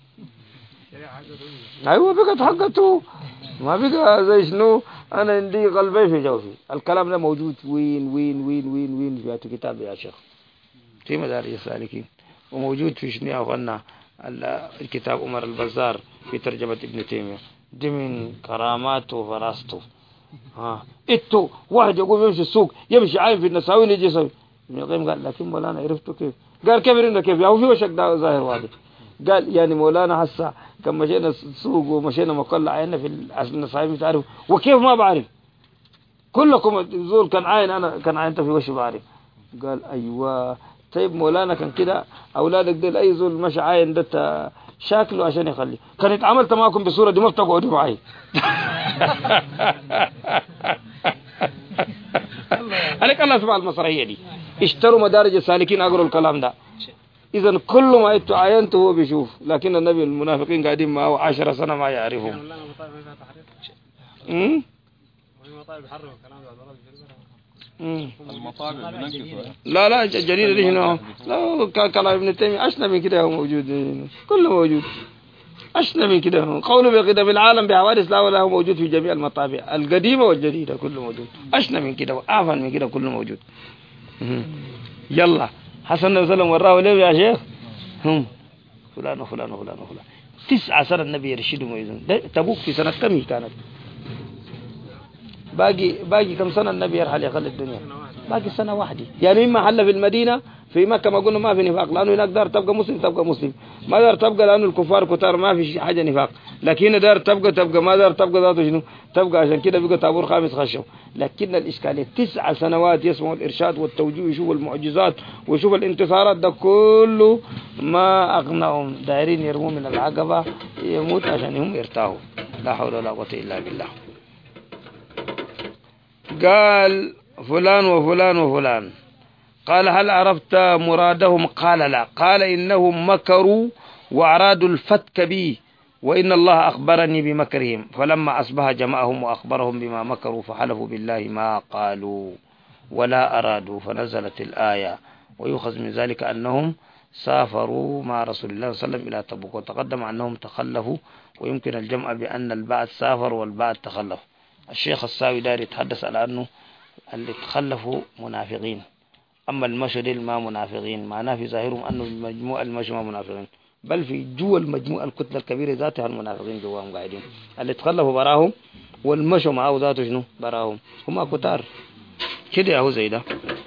أيوة بقت حقته ما بقى زي شنو أنا عندي قلبي في جوفي. الكلام ده موجود وين وين وين وين وين في كتاب يا شيخ في مدارج السالكين، وموجود في شنو يا أخوانا الكتاب عمر البزار في ترجمة ابن تيمية. دي من كراماته وفراسته. ها اتو واحد يقوم يمشي السوق يمشي عايم في النساوين يجي يسوي ابن القيم قال لكن مولانا عرفته كيف؟ قال كيف عرفنا كيف؟ يعني في وشك ده ظاهر واضح. قال يعني مولانا حسا كان مشينا السوق ومشينا مقلع عيننا في النساوين مش عارف وكيف ما بعرف كلكم زول كان عاين أنا كان عاين في وشي بعرف. قال أيوة طيب مولانا كان كده أولادك ديل أي زول مش عاين ده شاكله عشان يخلي كان اتعاملت معكم بصورة دي ما بتقعدوا معي. عليك الله سبحانه المسرحية دي اشتروا مدارج السالكين أقروا الكلام ده. إذن كل ما انتوا عاينته هو بيشوف، لكن النبي المنافقين قاعدين معه عشر سنة ما يعرفهم. امم لا لا جديد ليش هنا لا كلام ابن تيمية أشنى من كده هو موجود كله موجود أشنى من كده. قوله بقدم العالم بحوادث لا ولا هو موجود في جميع المطابع القديمة والجديدة كله موجود. أشنى من كده وأعفن من كده كله موجود. يلا حسن النبي صلى الله عليه وسلم وراه ليه يا شيخ هم فلان وفلان وفلان وفلان تسعة سنة النبي يرشدهم ويزن. تبوك في سنة كم كانت؟ باقي باقي كم سنة النبي يرحل يخلي الدنيا؟ باقي سنة واحدة. يعني إما حل في المدينة في مكة ما قلنا ما في نفاق لأنه هناك دار تبقى مسلم تبقى مسلم، ما دار تبقى لأنه الكفار كتار ما في حاجة نفاق، لكن دار تبقى تبقى ما دار تبقى ذاته شنو تبقى. عشان كده بقى طابور خامس خشوا. لكن الإشكالية تسع سنوات يسمعوا الإرشاد والتوجيه ويشوفوا المعجزات ويشوفوا الانتصارات ده كله ما أغناهم. دايرين يرموا من العقبة يموت عشان هم يرتاحوا. لا حول ولا قوة إلا بالله. قال فلان وفلان وفلان. قال هل عرفت مرادهم؟ قال لا. قال إنهم مكروا وأرادوا الفتك بي وإن الله أخبرني بمكرهم. فلما أصبح جمعهم وأخبرهم بما مكروا فحلفوا بالله ما قالوا ولا أرادوا. فنزلت الآية ويؤخذ من ذلك أنهم سافروا مع رسول الله صلى الله عليه وسلم إلى تبوك. وتقدم أنهم تخلفوا ويمكن الجمع بأن البعض سافر والبعض تخلف. الشيخ الساوي داير يتحدث على أنه اللي تخلفوا منافقين أما المشوا ديل ما منافقين، معناه في ظاهرهم أنه المجموع المشوا ما منافقين، بل في جوا المجموعة الكتلة الكبيرة ذاتها المنافقين جواهم قاعدين، اللي تخلفوا براهم والمشوا معه ذاته شنو براهم، هم كتار كده أهو زي ده.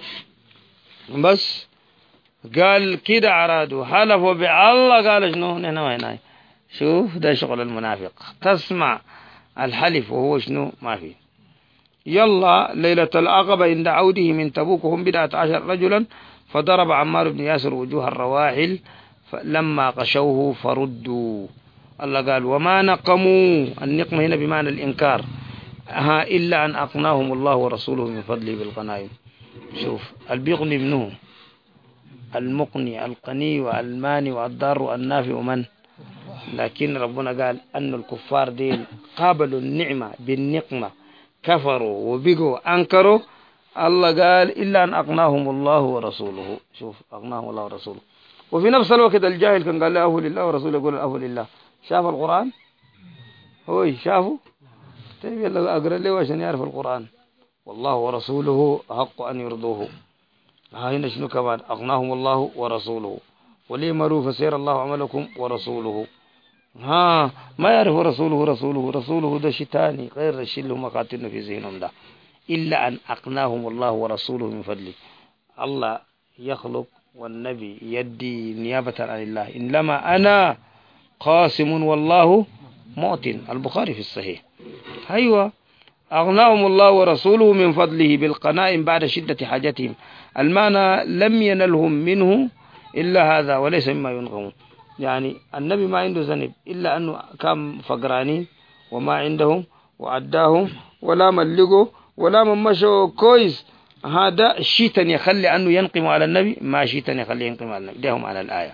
بس قال كده عرادوا حلفوا بالله، قال شنو نحن ما هنا. شوف ده شغل المنافق، تسمع الحلف وهو شنو ما فيه. يلا ليلة العقبة عند عوده من تبوك هم بدعة عشر رجلا، فضرب عمار بن ياسر وجوه الرواحل لما قشوه فردوا. الله قال وما نقموا، النقمة هنا بمعنى الإنكار، ها إلا أن أقناهم الله ورسوله من فضله بالغنائم. شوف البيغني منه المقني القني والماني والضار والنافع من، لكن ربنا قال أن الكفار ديل قابلوا النعمة بالنقمة، كفروا وبقوا أنكروا. الله قال إلا أن أقناهم الله ورسوله. شوف أقناهم الله ورسوله. وفي نفس الوقت الجاهل كان قال له أهو لله ورسوله يقول أهو لله. شاف القرآن هو شافه طيب يلا أقرأ له عشان يعرف القرآن. والله ورسوله حق أن يرضوه. ها هنا شنو كمان أقناهم الله ورسوله وليمروا فسير الله عملكم ورسوله. ها ما يعرف رسوله رسوله رسوله ده شيء ثاني غير الشيء اللي هم قاتلنا في ذهنهم ده. إلا أن أقناهم الله ورسوله من فضله. الله يخلق والنبي يدي نيابة عن الله، إنما أنا قاسم والله مؤتن. البخاري في الصحيح. أيوة أغناهم الله ورسوله من فضله بالقنائم بعد شدة حاجتهم. المعنى لم ينلهم منه إلا هذا وليس مما ينغمون. يعني النبي ما عنده ذنب إلا أنه كان فقرانين وما عندهم وعداهم ولا ملقوا ولا من مشوا كويس. هذا شيطا يخلي أنه ينقم على النبي، ما شيطا يخلي ينقم على النبي. دهم على الآية.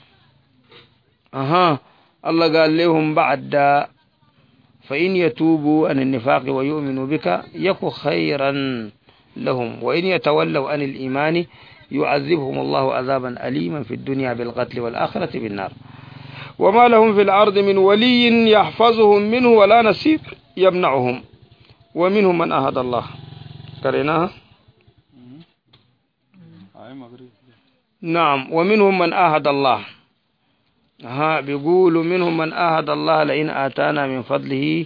أها الله قال لهم بعد فإن يتوبوا عن النفاق ويؤمنوا بك يكو خيرا لهم، وإن يتولوا عن الإيمان يعذبهم الله عذابا أليما في الدنيا بالقتل والآخرة بالنار. وما لهم في الأرض من ولي يحفظهم منه ولا نصير يمنعهم. ومنهم من أهد الله. قريناها. نعم ومنهم من أهد الله. ها بيقولوا منهم من أهد الله لئن آتانا من فضله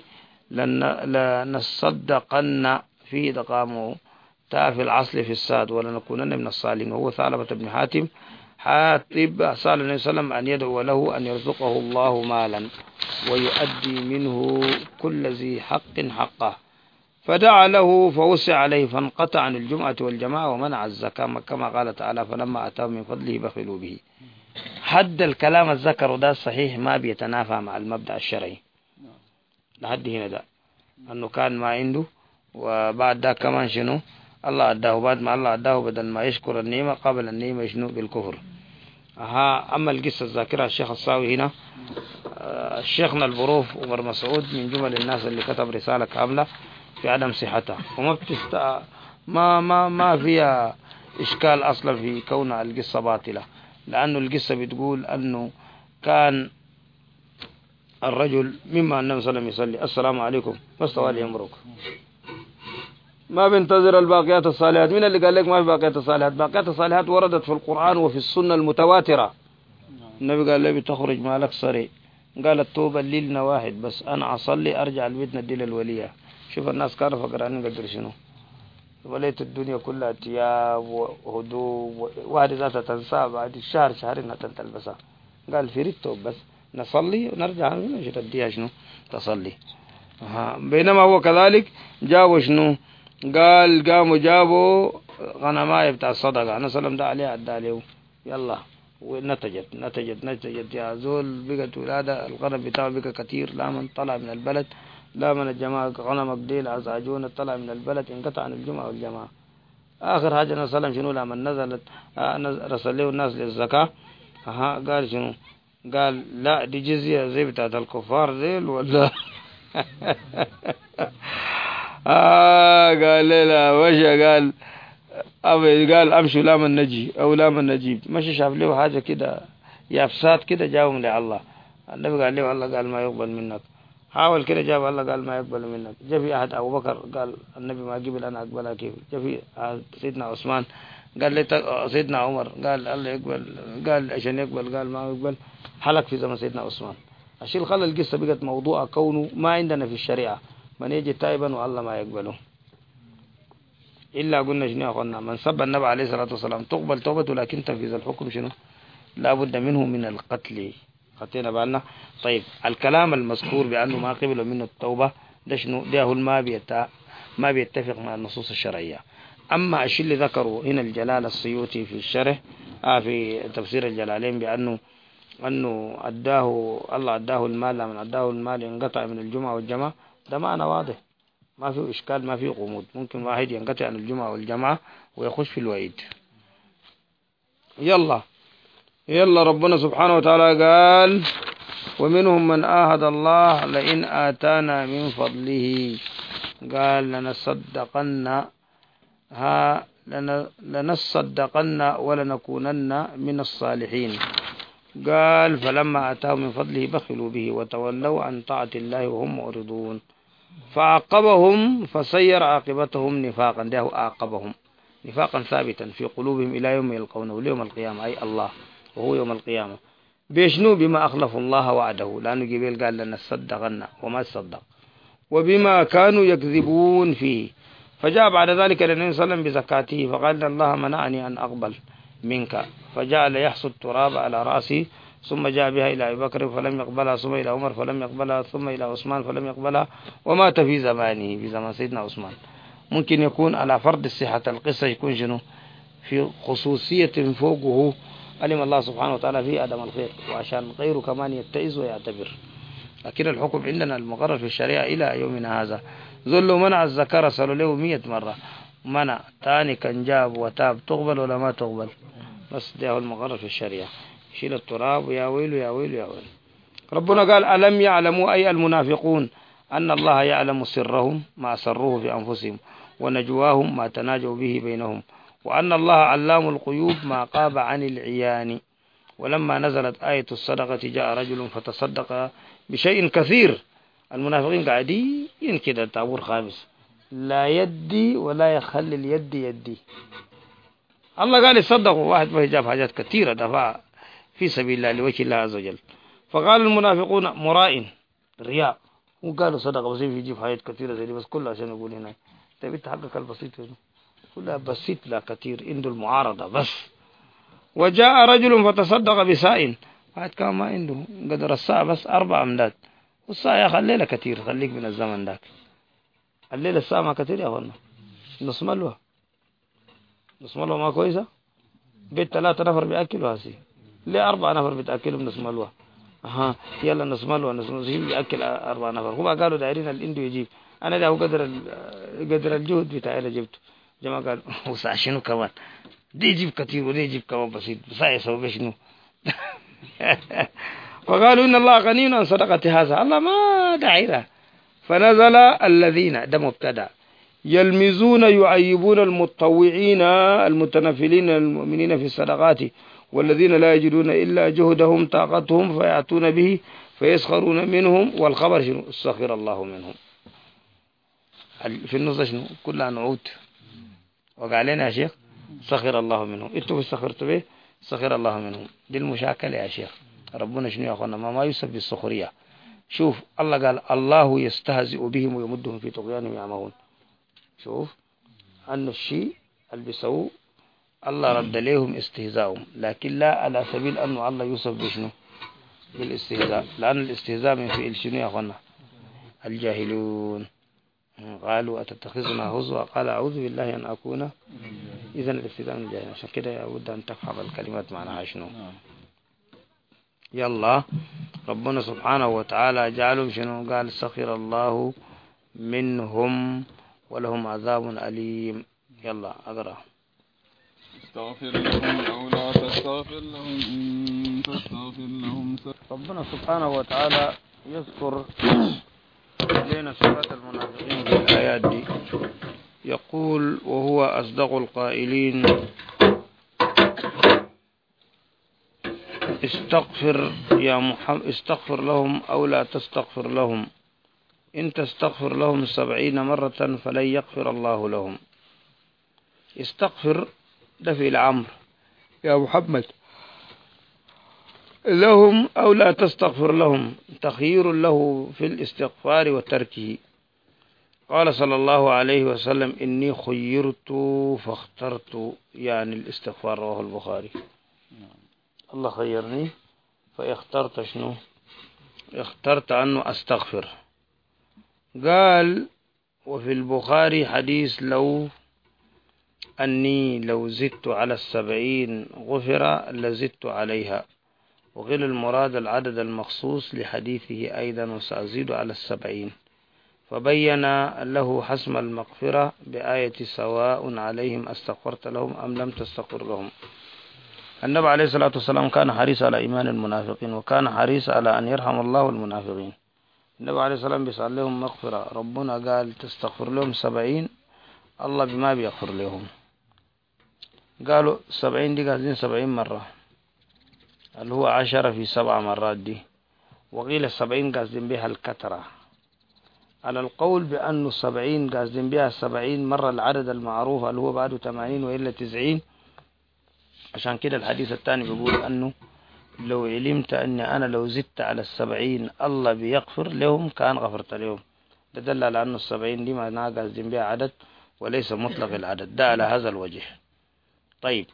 لنصدقن في دقامه تاء في العصل في الساد ولنكونن من الصالحين. وهو ثعلبة بن حاتم. حاتب سأل النبي صلى الله عليه وسلم أن يدعو له أن يرزقه الله مالا ويؤدي منه كل ذي حق حقه، فدعا له فوسع عليه فانقطع عن الجمعة والجماعة ومنع الزكاة كما قال تعالى فلما أتاه من فضله بخلوا به. حد الكلام الذكر ده صحيح ما بيتنافى مع المبدأ الشرعي لحد هنا ده أنه كان ما عنده وبعد ده كمان شنو الله أداه، بعد ما الله أداه بدل ما يشكر النعمة قبل النعمة شنو بالكفر. أها أما القصة الذاكرة الشيخ الصاوي هنا الشيخنا البروف عمر مسعود من جمل الناس اللي كتب رسالة كاملة في عدم صحتها وما بتست ما ما ما فيها إشكال أصلا في كون القصة باطلة، لأنه القصة بتقول أنه كان الرجل مما النبي صلى الله عليه وسلم يصلي السلام عليكم فاستوى يمرك، ما بينتظر الباقيات الصالحات. من اللي قال لك ما في باقيات الصالحات؟ باقيات الصالحات وردت في القرآن وفي السنة المتواترة. النبي قال لي بتخرج مالك صري، قال التوبة ليلنا واحد بس أنا أصلي أرجع البيت ندي للولية. شوف الناس كانوا فقرانين قدر شنو، وليت الدنيا كلها ثياب وهدوء واحد ذاتها تنسى بعد الشهر شهرين هتلبسها. قال في ريتو بس نصلي ونرجع نجي تديها شنو تصلي. بينما هو كذلك جابوا شنو قال قاموا جابوا غنماء بتاع الصدقة أنا سلم ده عليه عدى عليه يلا ونتجت نتجت نتجت يا زول بقت ولادة الغنم بتاعه بقى كتير. لا من طلع من البلد لا من الجماعة غنمك ديل عزاجون طلع من البلد انقطع عن الجمعة والجماعة. آخر حاجة أنا سلم شنو لما نزلت رسل له الناس للزكاة ها قال شنو قال لا دي جزية زي بتاعت الكفار ديل ولا آه قال لا وش قال أبي قال أمشوا لا من نجي أو لا من نجيب مش شاف له حاجة كده يافسات كده جاوهم لله. النبي قال له الله قال ما يقبل منك، حاول كده جاب الله قال ما يقبل منك. جاء في أحد أبو بكر قال النبي ما قبل أنا أقبلها كيف. جاء في سيدنا عثمان قال لي سيدنا عمر، قال الله يقبل، قال عشان يقبل، قال ما يقبل، حلق في زمن سيدنا عثمان. الشيء خلى القصة بقت موضوع كونه ما عندنا في الشريعة، من يجي تائبا والله ما يقبله. إلا قلنا شنو يا أخوانا، من سب النبي عليه الصلاة والسلام تقبل توبته، لكن تنفيذ الحكم شنو؟ لا بد منه من القتل. خطينا بالنا. طيب الكلام المذكور بأنه ما قبل منه التوبة ده شنو؟ ده هو ما بيتا ما بيتفق مع النصوص الشرعية. أما الشيء اللي ذكره هنا الجلال السيوطي في الشرح آه في تفسير الجلالين بأنه أنه أداه الله أداه المال، من أداه المال ينقطع من الجمعة والجماعة، ده معنى واضح، ما فيه إشكال، ما فيه غموض. ممكن واحد ينقطع عن الجمعة والجماعة ويخش في الوعيد. يلا يلا ربنا سبحانه وتعالى قال ومنهم من آهد الله لئن آتانا من فضله، قال لنصدقن ها لنصدقن ولنكونن من الصالحين. قال فلما آتاهم من فضله بخلوا به وتولوا عن طاعة الله وهم معرضون، فعاقبهم فسير عاقبتهم نفاقا، ده عاقبهم نفاقا ثابتا في قلوبهم إلى يوم يلقونه ليوم القيامة، أي الله وهو يوم القيامة. بيشنو؟ بما أخلفوا الله وعده، لأنه جبيل قال لنصدقن وما صدق، وبما كانوا يكذبون فيه. فجاء بعد ذلك النبي صلى الله عليه وسلم بزكاته فقال الله منعني أن أقبل منك، فجعل يحصد التراب على رأسه، ثم جاء بها إلى أبي بكر فلم يقبلها، ثم إلى عمر فلم يقبلها، ثم إلى عثمان فلم يقبلها، ومات في زمانه في زمان سيدنا عثمان. ممكن يكون على فرض الصحة القصة يكون شنو؟ في خصوصية فوقه علم الله سبحانه وتعالى في آدم الخير، وعشان غيره كمان يتئذ ويعتبر. لكن الحكم عندنا المقرر في الشريعة إلى يومنا هذا، ذل منع الزكاة رسلوا له مية مرة، منع تاني كان جاب وتاب، تقبل ولا ما تقبل؟ بس ده هو المقرر في الشريعة. شيل التراب ويا ويل يا ويل يا ويل. ربنا قال ألم يعلموا أي المنافقون أن الله يعلم سرهم ما أسروه في أنفسهم ونجواهم ما تناجوا به بينهم، وأن الله علام الغيوب ما قاب عن العيان. ولما نزلت آية الصدقة جاء رجل فتصدق بشيء كثير. المنافقين قاعدين كده طابور خامس، لا يدي ولا يخلي اليد يدي. الله قال يصدقوا، واحد ما جاب حاجات كثيرة دفع في سبيل الله لوجه الله عز وجل. فقال المنافقون مرائن رياء، وقالوا صدقة بسيط يجيب حاجات كثيرة زي دي، بس كلها عشان يقول هنا تبي تحقق البسيط كلها بسيط لا كثير، عنده المعارضة بس. وجاء رجل فتصدق بسائن، واحد كان ما عنده قدر الساعة بس أربع أمداد، والساعة يا أخي الليلة كثير، خليك من الزمن داك، الليلة الساعة ما كثير يا أخوانا، نص ملوى نص ملوى ما كويسة. بيت ثلاثة نفر بيأكلوا هسي، ليه أربع نفر بيتأكلوا بنص ملوى؟ أها يلا نص ملوى نص ملوى بيأكل أربع نفر. هم قالوا دايرين الإندو يجيب، أنا ده هو قدر قدر الجهد بتاعي اللي جبته. جماعة قالوا وساعة شنو كمان، دي يجيب كثير ودي يجيب كمان بسيط، بس يسوي بشنو؟ فقالوا إن الله غني عن صدقة هذا، الله ما داعي. فنزل الذين ده مبتدأ يلمزون يعيبون المتطوعين المتنفلين المؤمنين في الصدقات والذين لا يجدون إلا جهدهم طاقتهم فيأتون به فيسخرون منهم، والخبر شنو؟ سخر الله منهم. في النص شنو؟ كلها نعود وقال لنا يا شيخ سخر الله منهم، انتوا سخرتوا به سخر الله منهم. دي المشاكلة يا شيخ. ربنا شنو يا أخوانا؟ ما ما يوصف بالسخرية. شوف الله قال الله يستهزئ بهم ويمدهم في طغيانهم يعمهون. شوف أن الشيء اللي بيسووه الله رد لهم استهزاؤهم، لكن لا على سبيل أنه الله يوصف بشنو؟ بالاستهزاء، لأن الاستهزاء من فعل شنو يا أخوانا؟ الجاهلون. قالوا أتتخذنا هزوا قال أعوذ بالله أن أكون إذن الاستهزاء من الجاهلين. عشان كده يود أن تفهم الكلمات معناها شنو. يلا ربنا سبحانه وتعالى جعلهم شنو؟ قال سخر الله منهم ولهم عذاب أليم. يلا أقرأ. استغفر لهم أو لا تستغفر لهم إن تستغفر لهم. ربنا سبحانه وتعالى يذكر لنا صفات المنافقين في الآيات دي، يقول وهو أصدق القائلين استغفر يا محمد استغفر لهم أو لا تستغفر لهم إن تستغفر لهم سبعين مرة فلن يغفر الله لهم. استغفر ده في العمر يا محمد لهم أو لا تستغفر لهم، تخيير له في الاستغفار وتركه. قال صلى الله عليه وسلم إني خيرت فاخترت، يعني الاستغفار، رواه البخاري. الله خيرني فاخترت شنو؟ اخترت أنه أستغفر. قال وفي البخاري حديث لو أني لو زدت على السبعين غفر لزدت عليها، وقيل المراد العدد المخصوص لحديثه أيضا وسأزيد على السبعين، فبين له حسم المغفرة بآية سواء عليهم أستغفرت لهم أم لم تستغفر لهم. النبي عليه الصلاة والسلام كان حريص على إيمان المنافقين، وكان حريص على أن يرحم الله المنافقين. النبي عليه الصلاة والسلام بيسأل لهم مغفرة، ربنا قال تستغفر لهم سبعين، الله بما بيغفر لهم. قالوا سبعين دي قاعدين سبعين مرة، اللي هو عشرة في سبع مرات دي، وقيل السبعين قاعدين بها الكترة. على القول بأنه سبعين قاعدين بها السبعين مرة العدد المعروف اللي هو بعده ثمانين وإلا تسعين. عشان كده الحديث الثاني بيقول أنه لو علمت أني أنا لو زدت على السبعين الله بيغفر لهم كان غفرت لهم. ده دل على أنه السبعين دي معناها قاعدين بها عدد وليس مطلق العدد، ده على هذا الوجه. طيب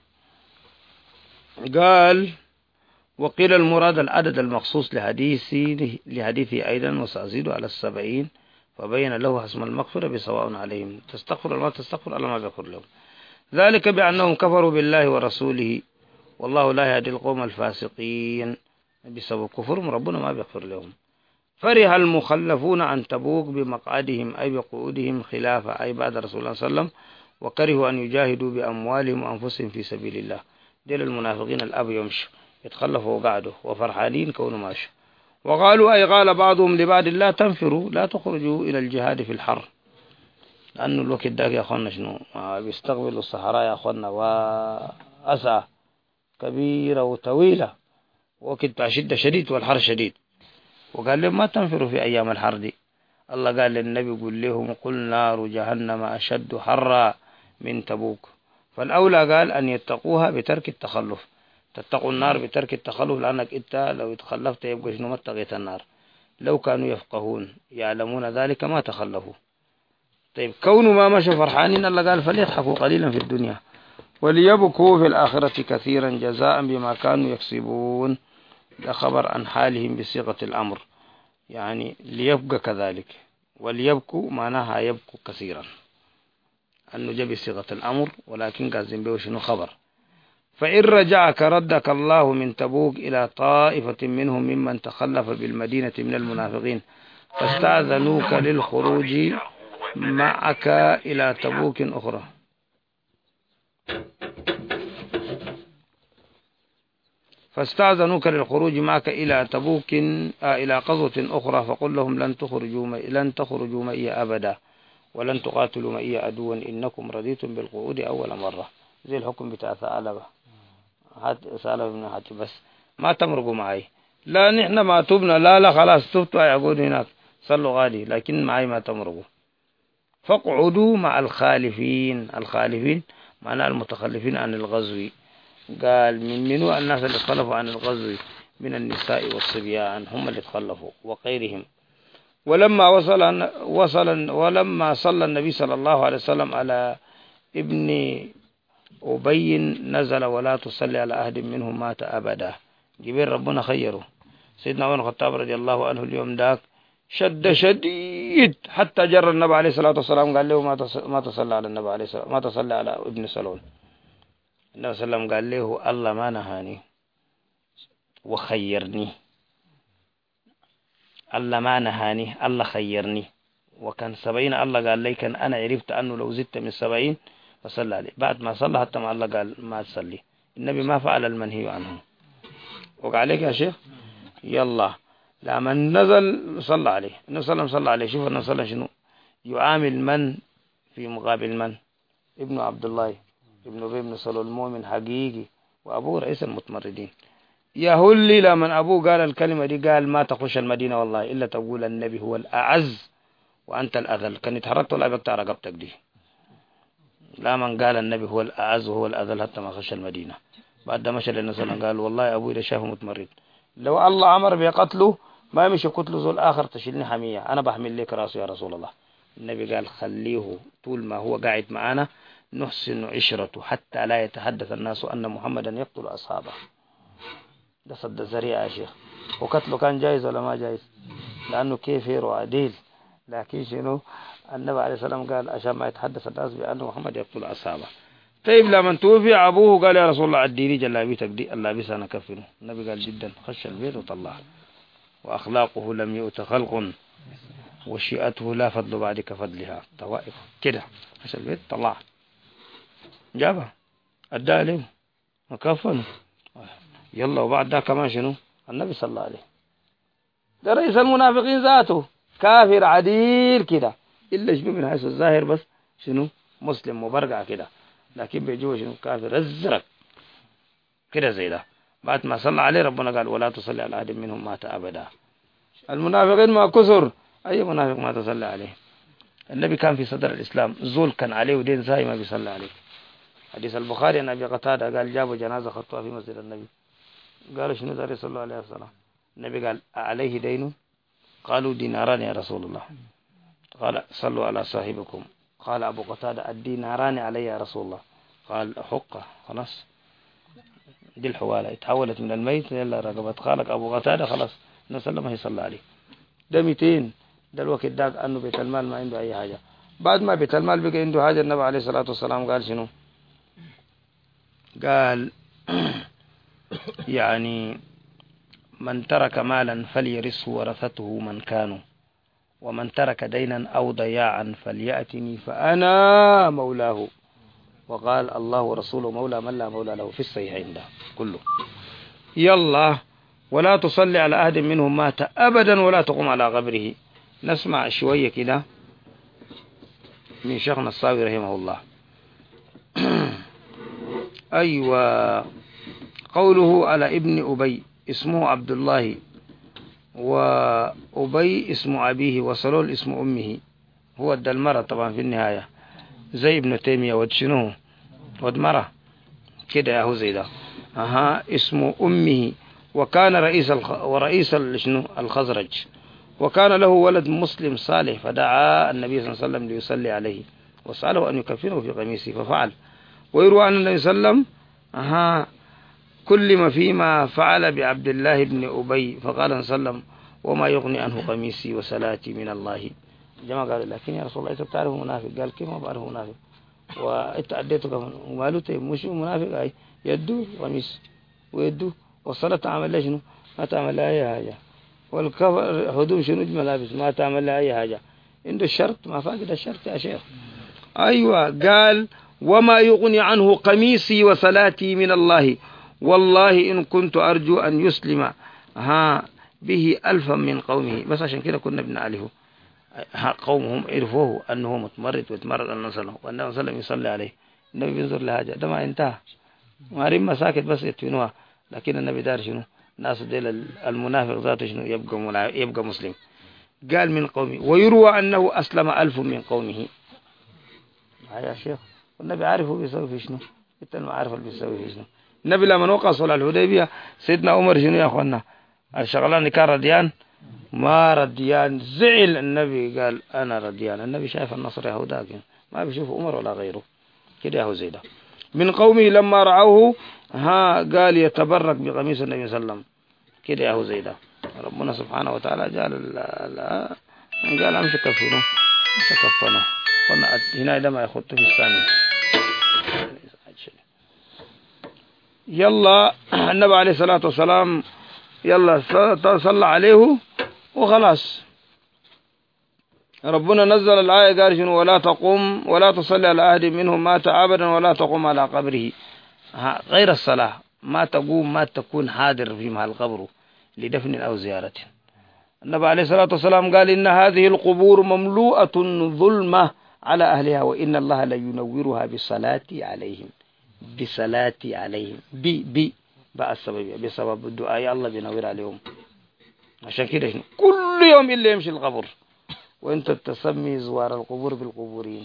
قال وقيل المراد العدد المخصوص لحديثي لحديثي أيضا وسأزيد على السبعين، فبين له حسم المغفرة بسواء عليهم تستغفر ولا ما تستغفر الله ما بيغفر لهم، ذلك بأنهم كفروا بالله ورسوله والله لا يهدي القوم الفاسقين. بسبب كفرهم ربنا ما بيغفر لهم. فرح المخلفون عن تبوك بمقعدهم أي بقعودهم خلافة أي بعد رسول الله صلى الله عليه وسلم، وكرهوا أن يجاهدوا بأموالهم وأنفسهم في سبيل الله. ديل المنافقين الأب يمشوا يتخلفوا وقعدوا وفرحانين كونوا ماشوا. وقالوا أي قال بعضهم لبعض لا تنفروا لا تخرجوا إلى الجهاد في الحر، لأنه الوقت ده يا أخوانا شنو بيستقبلوا الصحراء يا أخوانا وأسعى كبيرة وطويلة، وقت بتاع شدة شديد والحر شديد. وقال لهم ما تنفروا في أيام الحر دي. الله قال للنبي قل لهم قل نار جهنم أشد حرا من تبوك. فالأولى قال أن يتقوها بترك التخلف، تتقوا النار بترك التخلف، لأنك إنت لو تخلفت يبقى شنو ما اتقيت النار. لو كانوا يفقهون يعلمون ذلك ما تخلفوا. طيب كونوا ما مشوا فرحانين الله قال فليضحكوا قليلا في الدنيا وليبكوا في الآخرة كثيرا جزاء بما كانوا يكسبون. ده خبر عن حالهم بصيغة الأمر، يعني ليبقى كذلك، وليبكوا معناها يبكوا كثيرا، أنه جاء بصيغة الأمر ولكن قازم به شنو خبر. فإن رجعك ردك الله من تبوك إلى طائفة منهم ممن تخلف بالمدينة من المنافقين فاستأذنوك للخروج معك إلى تبوك أخرى فاستأذنوك للخروج معك إلى تبوك آه إلى قضوة أخرى فقل لهم لن تخرجوا لن تخرجوا معي أبدا ولن تقاتلوا معي عدوا إنكم رضيتم بالقعود أول مرة. زي الحكم بتاع ثعلبة ثعلبة بن حاتم، بس ما تمرقوا معي. لا نحن ما تبنا لا لا خلاص تبتوا يقعدوا هناك صلوا غادي، لكن معي ما تمرقوا. فاقعدوا مع الخالفين. الخالفين معنى المتخلفين عن الغزو. قال من منو الناس اللي تخلفوا عن الغزو من النساء والصبيان هم اللي تخلفوا وغيرهم. ولما وصل وصل ولما صلى النبي صلى الله عليه وسلم على ابن أبي نزل ولا تصلي على أحد منهم مات أبدا. جبريل ربنا خيره. سيدنا عمر الخطاب رضي الله عنه اليوم داك شد شديد حتى جر النبي عليه الصلاة والسلام قال له ما تصلى على النبي عليه الصلاة ما تصلى على ابن سلول. النبي صلى الله عليه وسلم قال له الله ما نهاني وخيرني، الله ما نهاني الله خيرني. وكان سبعين الله قال لي كان أنا عرفت أنه لو زدت من سبعين فصلى عليه. بعد ما صلى حتى ما الله قال ما تصلي. النبي ما فعل المنهي عنه. وقع عليك يا شيخ يلا لما نزل صلى عليه. النبي صلى الله عليه وسلم صلى عليه. شوف النبي صلى الله عليه وسلم شنو يعامل من في مقابل من؟ ابن عبد الله ابن أبي بن سلول المؤمن حقيقي وأبوه رئيس المتمردين. يا هلي لما أبوه قال الكلمة دي قال ما تخش المدينة والله إلا تقول النبي هو الأعز وأنت الأذل. كان يتحركت ولا بقطع رقبتك دي. لا من قال النبي هو الأعز وهو الأذل حتى ما خش المدينة. بعد ما مشى للنبي صلى الله عليه وسلم قال والله أبوي ده شافه متمرد، لو الله أمر بقتله ما يمشي قتله زول آخر تشيلني حمية، أنا بحمل لك راسه يا رسول الله. النبي قال خليه طول ما هو قاعد معنا نحسن عشرته حتى لا يتحدث الناس أن محمدا يقتل أصحابه. ده صد الزريعة يا شيخ. وقتله كان جائز ولا ما جائز؟ لأنه كيفير وعديل، لكن شنو النبي عليه السلام قال عشان ما يتحدث الناس بأن محمد يقتل أصحابه. طيب لما توفي أبوه قال يا رسول الله عديني جلابيتك دي اللابسة أنا كفنه. النبي قال جدا، خش البيت وطلعه. وأخلاقه لم يؤت خلق وشيئته لا فضل بعد كفضلها. طوائف كده خش البيت طلعه، جابها أدى له وكفنه. يلا وبعد ده كمان شنو النبي صلى الله عليه ده رئيس المنافقين ذاته كافر عديل كده، إلا شنو من حيث الظاهر بس شنو مسلم مبرقع كده، لكن بيجوا شنو كافر أزرق كده زي ده. بعد ما صلى عليه ربنا قال ولا تصلي على أحد منهم مات أبدا. المنافقين ما كسر، أي منافق ما تصلي عليه. النبي كان في صدر الإسلام زول كان عليه ودين زي ما بيصلي عليه. حديث البخاري أن أبي قتادة قال جابوا جنازة خطوها في مسجد النبي، قالوا شنو ذا صلى الله عليه وسلم؟ النبي قال عليه دين؟ قالوا ديناران يا رسول الله. قال صلوا على صاحبكم. قال أبو قتادة الديناران علي يا رسول الله. قال حقه خلاص، دي الحوالة اتحولت من الميت إلى رقبة خالق أبو قتادة، خلاص نسلم هي صلى عليه. ده مئتين. ده الوقت داك أنه بيت المال ما عنده أي حاجة. بعد ما بيت المال بقى عنده حاجة النبي عليه الصلاة والسلام قال شنو؟ قال يعني من ترك مالا فليرثه ورثته من كانوا، ومن ترك دينا أو ضياعا فليأتني فأنا مولاه. وقال الله ورسوله مولى من لا مولى له، في الصحيحين ده كله. يلا ولا تصلي على أحد منهم مات أبدا ولا تقوم على قبره. نسمع شوية كده من شيخنا الصاوي رحمه الله. أيوة، قوله على ابن أبي اسمه عبد الله، وأبي اسم أبيه، وصلول اسم أمه. هو الدلمرة طبعا في النهاية زي ابن تيمية ودشنوه ودمرة كده يا هو زي ده. أها اسم أمه. وكان رئيس الخ... ورئيس شنو الخزرج، وكان له ولد مسلم صالح، فدعا النبي صلى الله عليه وسلم ليصلي عليه وسأله أن يكفنه في قميصه ففعل. ويروى أن النبي صلى الله عليه وسلم أها كلم فيما فعل بعبد الله بن أبي، فقال صلى الله عليه وسلم وما يغني عنه قميصي وصلاتي من الله. جماعة قال لكن يا رسول الله أنت بتعرف منافق؟ قال كيف ما بعرف منافق؟ وأنت أديته كمان وماله تي مش منافق، أي يدو قميص ويدو والصلاة تعمل له شنو؟ ما تعمل له أي حاجة. والكفر هدوم شنو ملابس ما تعمل له أي حاجة. عنده الشرط ما فاقد الشرط يا شيخ. أيوة قال وما يغني عنه قميصي وصلاتي من الله، والله إن كنت أرجو أن يسلم ها به ألفا من قومه. بس عشان كده كنا بنعليه قومهم عرفوه أنه متمرد ويتمرد أن نصله، وأنه صلى الله عليه يصلي عليه. النبي بينظر لهاجة ده ما انتهى، مارين مساكت بس يتفنوها. لكن النبي دار شنو ناس ديل المنافق ذاته شنو يبقى, يبقى مسلم. قال من قومه، ويروى أنه أسلم ألف من قومه. يا شيخ والنبي عارف هو بيسوي في شنو، انت ما عارف اللي بيسوي في شنو. النبي لما وقع صلح الحديبية سيدنا عمر شنو يا اخوانا الشغلان كان رديان ما رديان، زعل النبي قال انا رديان. النبي شايف النصر يهودا ما بيشوف عمر ولا غيره كده يهو زي ده. من قومه لما رعوه ها قال يتبرك بقميص النبي صلى الله عليه وسلم كده يهو زي ده. ربنا سبحانه وتعالى قال قال امسك كفنه امسك كفنه هنا ده ما يخط في الثاني. يلا النبي عليه الصلاة والسلام يلا صلى عليه وخلاص. ربنا نزل الآية قال شنو ولا تقوم ولا تصلي على أحد منهم مات أبدا ولا تقوم على قبره. غير الصلاة ما تقوم ما تكون حاضر في محل قبره لدفن أو زيارة. النبي عليه الصلاة والسلام قال إن هذه القبور مملوءة ظلمة على أهلها وإن الله لا ينورها بالصلاة عليهم بصلاة عليهم بي بي بقى السبب بسبب الدعاء الله بينور عليهم. عشان كده كل يوم إلا يمشي القبر وانت تسمي زوار القبور بالقبورين.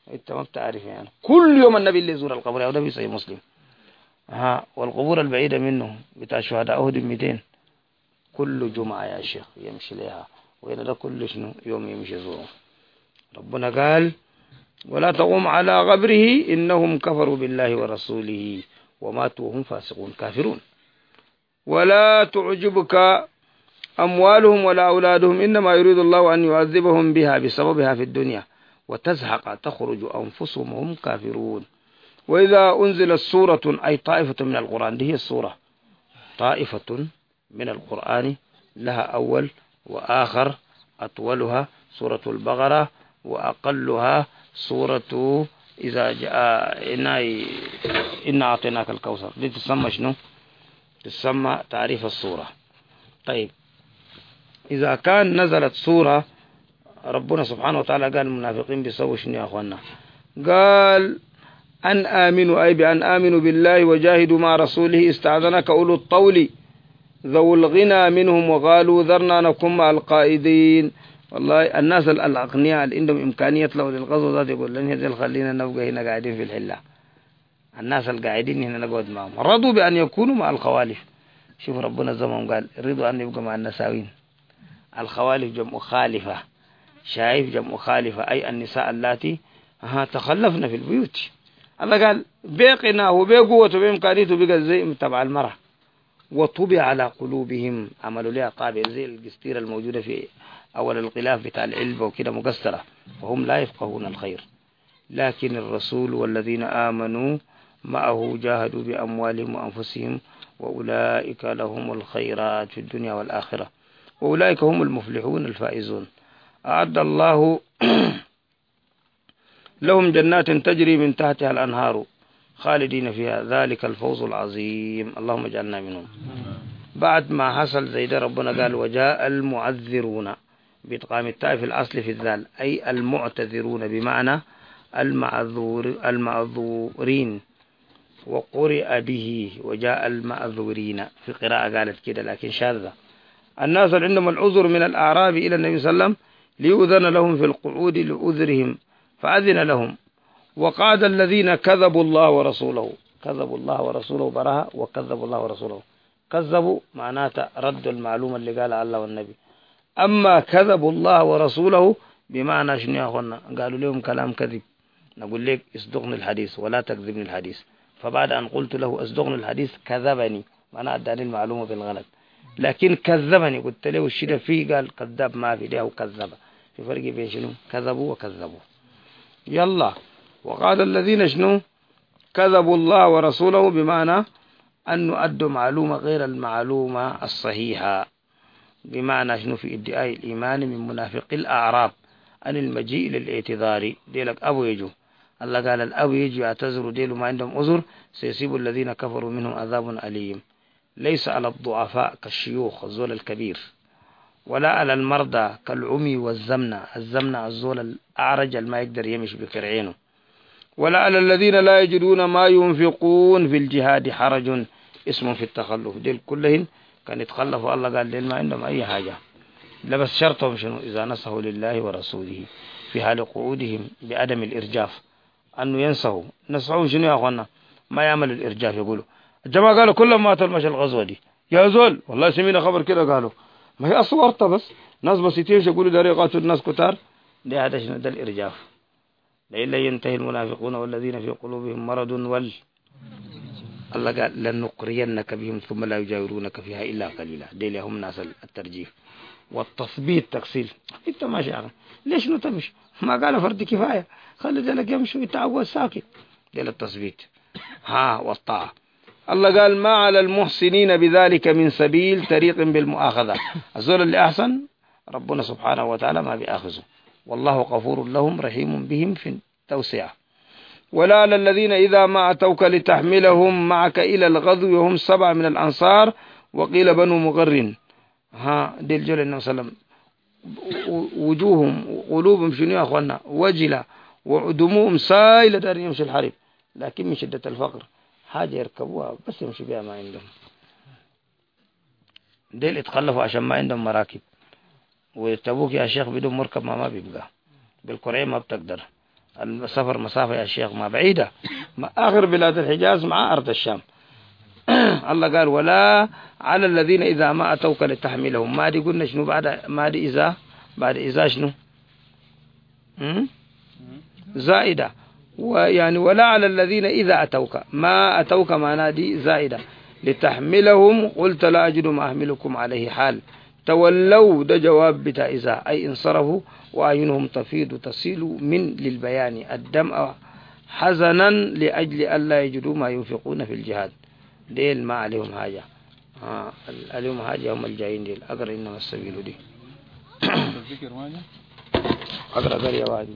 انت ما بتعرف يعني كل يوم النبي اللي يزور القبر او نبي صحيح مسلم. ها والقبور البعيدة منه بتاع شهداء أهد مئتين كل جمعة يا شيخ يمشي لها، وإذا ده كل شنو يوم يمشي يزوره. ربنا قال ولا تقوم على قبره إنهم كفروا بالله ورسوله وماتوا وهم فاسقون كافرون. ولا تعجبك أموالهم ولا أولادهم إنما يريد الله أن يعذبهم بها بسببها في الدنيا وتزهق تخرج أنفسهم وهم كافرون. وإذا أنزلت سورة أي طائفة من القرآن، دي هي السورة طائفة من القرآن لها أول وآخر، أطولها سورة البقرة وأقلها سورة إذا جاء إنا إنا أعطيناك الكوثر، دي تسمى شنو؟ تسمى تعريف السورة. طيب إذا كان نزلت سورة ربنا سبحانه وتعالى قال المنافقين بيسووا شنو يا أخوانا؟ قال أن آمنوا أي بأن آمنوا بالله وجاهدوا مع رسوله استعذنك أولو الطول ذو الغنى منهم وقالوا ذرنا نكن مع القائدين. والله الناس الأغنياء اللي عندهم إمكانية يطلعوا للغزو ذات يقول لن يزل خلينا نبقى هنا قاعدين في الحلة. الناس القاعدين هنا نقعد معهم رضوا بأن يكونوا مع الخوالف. شوف ربنا زمان قال رضوا أن يبقى مع النساوين. الخوالف جمع خالفة، شايف جمع خالفة أي النساء اللاتي ها تخلفنا في البيوت. الله قال بيقنا وبيقوة وبإمكانيته بقى زي تبع المرأة. وطبع على قلوبهم عملوا لها طابع زي القسطيرة الموجودة في أول الغلاف بتاع العلبة وكده مقصرة، وهم لا يفقهون الخير. لكن الرسول والذين آمنوا معه جاهدوا بأموالهم وأنفسهم وأولئك لهم الخيرات في الدنيا والآخرة وأولئك هم المفلحون الفائزون. أعد الله لهم جنات تجري من تحتها الأنهار خالدين فيها ذلك الفوز العظيم. اللهم اجعلنا منهم. بعد ما حصل زي ده ربنا قال وجاء المعذرون بإدغام التاء في الأصل في الذال أي المعتذرون بمعنى المعذور المعذورين، وقرئ به وجاء المعذورين في قراءة قالت كده لكن شاذة. الناس اللي عندهم العذر من الأعراب إلى النبي صلى الله عليه وسلم ليؤذن لهم في القعود لعذرهم فأذن لهم. وقعد الذين كذبوا الله ورسوله، كذبوا الله ورسوله براها وكذبوا الله ورسوله. كذبوا معناته ردوا المعلومة اللي قالها الله والنبي، أما كذبوا الله ورسوله بمعنى شنو يا أخوانا؟ قالوا لهم كلام كذب. نقول لك اصدقني الحديث ولا تكذبني الحديث، فبعد أن قلت له اصدقني الحديث كذبني معناه أداني المعلومة بالغلط. لكن كذبني قلت له الشيء فيه قال كذاب ما في ده وكذب. في فرق بين شنو كذبوا وكذبوا. يلا وقال الذين شنو كذبوا الله ورسوله بمعنى أن نؤدوا معلومة غير المعلومة الصحيحة، بمعنى شنو في ادعاء الإيمان من منافق الأعراب عن المجيء للاعتذار. ديلك أبو يجو الله قال الأبو يجو يعتذروا ديلوا ما عندهم عذر سيصيب الذين كفروا منهم عذاب أليم. ليس على الضعفاء كالشيوخ الزول الكبير، ولا على المرضى كالعمي والزمنة الزمنة الزول الأعرج ما يقدر يمشي بكرعينه، ولا على الذين لا يجدون ما ينفقون في الجهاد حرج اسم في التخلف. ديل كلهن كان يتخلفوا الله قال ديل ما عندهم أي حاجة، لا بس شرطهم شنو إذا نصحوا لله ورسوله في حال قعودهم بعدم الإرجاف أنه ينصحوا. نصحوا شنو يا أخوانا؟ ما يعمل الإرجاف. يقولوا الجماعة قالوا كل ما تلمش الغزوة دي يا زول والله سمينا خبر كده قالوا ما هي أصورتها بس ناس بسيطين يقولوا ده ريقات الناس كتار. ده هذا شنو ده الإرجاف. لئلا ينتهي المنافقون والذين في قلوبهم مرض وال الله قال لنقرينك بهم ثم لا يجاورونك فيها إلا قليلا. ديل هم ناس الترجيف والتصبيت تكسيل. انت ماشي يعني ليش نتمش ما قال فرد كفاية خلي ذلك يمشوا يتعود ساكت. ديل التصبيت. ها والطاعة. الله قال ما على المحسنين بذلك من سبيل طريق بالمؤاخذة. الزول اللي أحسن ربنا سبحانه وتعالى ما بيأخذه والله غفور لهم رحيم بهم في التوسعة. ولا على الذين إذا ما أتوك لتحملهم معك إلى الغزو وهم سبع من الأنصار وقيل بنو مغر. ها دي الجل النبي صلى الله عليه وسلم وجوههم وقلوبهم شنو يا أخوانا وجلة ودموعهم سائلة دار يمشي الحرب، لكن من شدة الفقر حاجة يركبوها بس يمشي بها ما عندهم. ديل اتخلفوا عشان ما عندهم مراكب، وتبوك يا شيخ بدون مركب ما ما بيبقى بالقرية ما بتقدر. السفر مسافة يا شيخ ما بعيدة، ما آخر بلاد الحجاز مع أرض الشام. الله قال ولا على الذين إذا ما أتوك لتحملهم، ما دي قلنا شنو بعد ما دي إذا بعد إذا شنو زائدة، ويعني ولا على الذين إذا أتوك ما أتوك ما نادي زائدة لتحملهم قلت لا أجد ما أحملكم عليه حال تولوا، ده جواب بتاع إذا أي انصرفوا وأعينهم تفيض تصيل من للبيان الدمع حزنا لأجل ألا يجدوا ما ينفقون في الجهاد. ديل ما عليهم حاجة، آه عليهم حاجة هم الجايين ديل. أقرأ إنما السبيل دي أقرأ أقرأ يا وادي.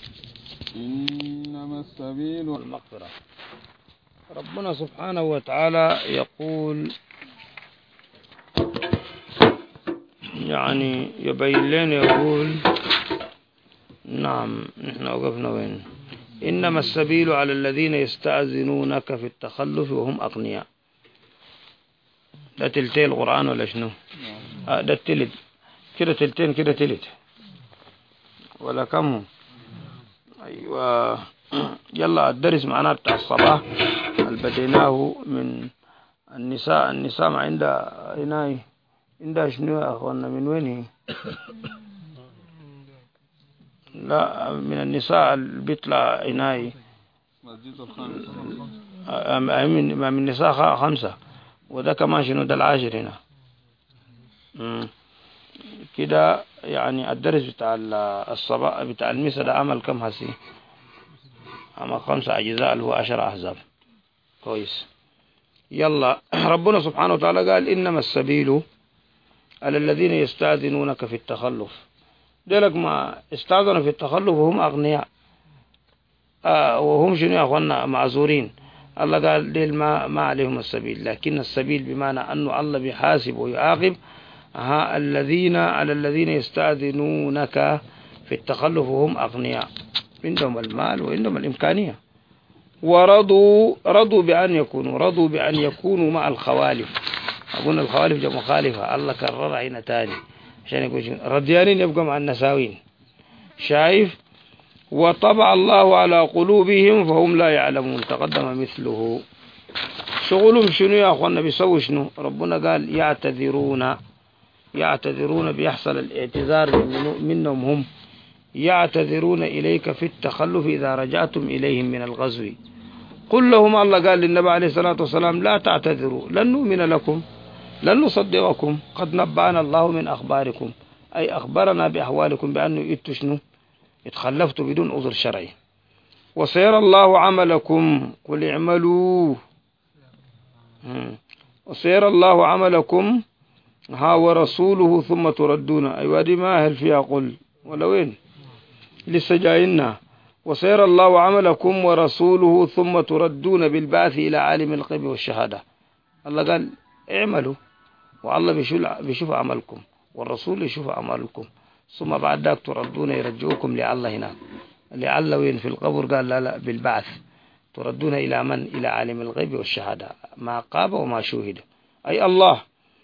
إنما السبيل والمغفرة. ربنا سبحانه وتعالى يقول يعني يبين لنا يقول نعم نحن وقفنا وين؟ إنما السبيل على الذين يستأذنونك في التخلف وهم أغنياء. ده تلتين القرآن ولا شنو؟ آه ده التلت كده تلتين كده تلت ولا كم؟ أيوة. يلا الدرس معنا بتاع الصباح البديناه من النساء. النساء ما عندها هناي عندها شنو يا أخوانا؟ من وين هي؟ لا من النساء اللي بيطلع هناي مسجد الخامس من من النساء خمسة، وده كمان شنو ده العاشر هنا. امم كده يعني الدرس بتاع الصباح بتاع المسا ده عمل كم هسي؟ عمل خمسة أجزاء اللي هو عشر أحزاب. كويس. يلا ربنا سبحانه وتعالى قال إنما السبيل على الذين يستأذنونك في التخلف. دلك ما استأذنوا في التخلف وهم أغنياء آه وهم شنو يا أخوانا معذورين. الله قال ديل ما, ما عليهم السبيل، لكن السبيل بمعنى أنه الله بيحاسب ويعاقب ها الذين على الذين يستأذنونك في التخلف وهم أغنياء، عندهم المال وعندهم الإمكانية، ورضوا رضوا بأن يكونوا رضوا بأن يكونوا مع الخوالف. أقول الخوالف جاء مخالفة، الله كررها هنا تاني عشان يقول رضيانين يبقى مع النساوين. شايف؟ وطبع الله على قلوبهم فهم لا يعلمون. تقدم مثله. شغلهم شنو يا أخوانا؟ بيسوي شنو؟ ربنا قال يعتذرون يعتذرون بيحصل الاعتذار منهم هم، يعتذرون إليك في التخلف إذا رجعتم إليهم من الغزو. قل لهم الله قال للنبي عليه الصلاة والسلام لا تعتذروا لن نؤمن لكم لن نصدقكم قد نبأنا الله من أخباركم، أي أخبرنا بأحوالكم بأنه إتشنوا اتخلفتوا بدون عذر شرعي. وسيرى الله عملكم قل اعملوا وسيرى الله عملكم ها ورسوله ثم تردون. أيوة دي ما هل فيها قل ولا وين لسه جاينا. وسيرى الله عملكم ورسوله ثم تردون بالبعث إلى عالم الغيب والشهادة. الله قال اعملوا والله بيشوف عملكم والرسول يشوف عملكم ثم بعد ذلك تردون يرجعوكم لله هناك. لعل وين في القبر قال لا لا بالبعث تردون إلى من؟ إلى عالم الغيب والشهادة ما قاب وما شوهد أي الله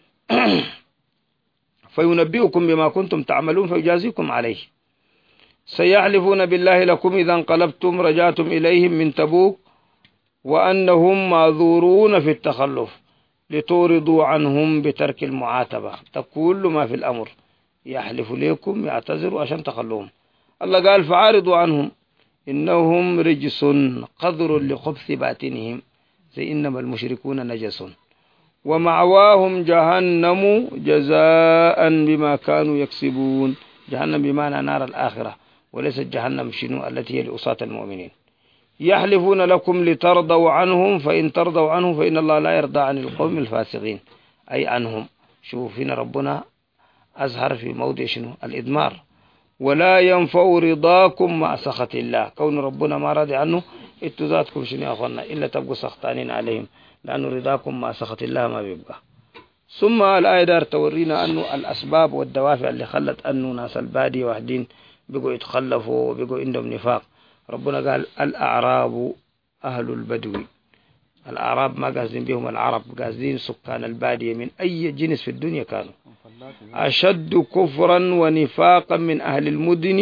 فينبئكم بما كنتم تعملون فيجازيكم عليه. سيحلفون بالله لكم إذا انقلبتم رجعتم إليهم من تبوك وأنهم معذورون في التخلف لتورضوا عنهم بترك المعاتبة. تقول ما في الأمر يحلف ليكم يعتذروا عشان تخلوهم. الله قال فعارضوا عنهم إنهم رجس قذر لخبث باطنهم زي إنما المشركون نجس ومعواهم جهنم جزاء بما كانوا يكسبون. جهنم بمعنى نار الآخرة وليست جهنم شنو التي هي لأصاة المؤمنين. يحلفون لكم لترضوا عنهم فإن ترضوا عنهم فإن الله لا يرضى عن القوم الفاسقين أي عنهم. شوف هنا ربنا أظهر في موضع شنو الإدمار. ولا ينفع رضاكم مع سخط الله. كون ربنا ما راضي عنه اتذاتكم شنو يا أخوانا إلا تبقوا سخطانين عليهم لأن رضاكم مع سخط الله ما بيبقى. ثم الآية دار تورينا أنه الأسباب والدوافع اللي خلت أنه ناس البادية واحدين بيقوا يتخلفوا وبيقوا عندهم نفاق. ربنا قال الأعراب أهل البدو. الأعراب ما قاصدين بهم العرب، قاصدين سكان البادية من أي جنس في الدنيا كانوا. أشد كفرا ونفاقا من أهل المدن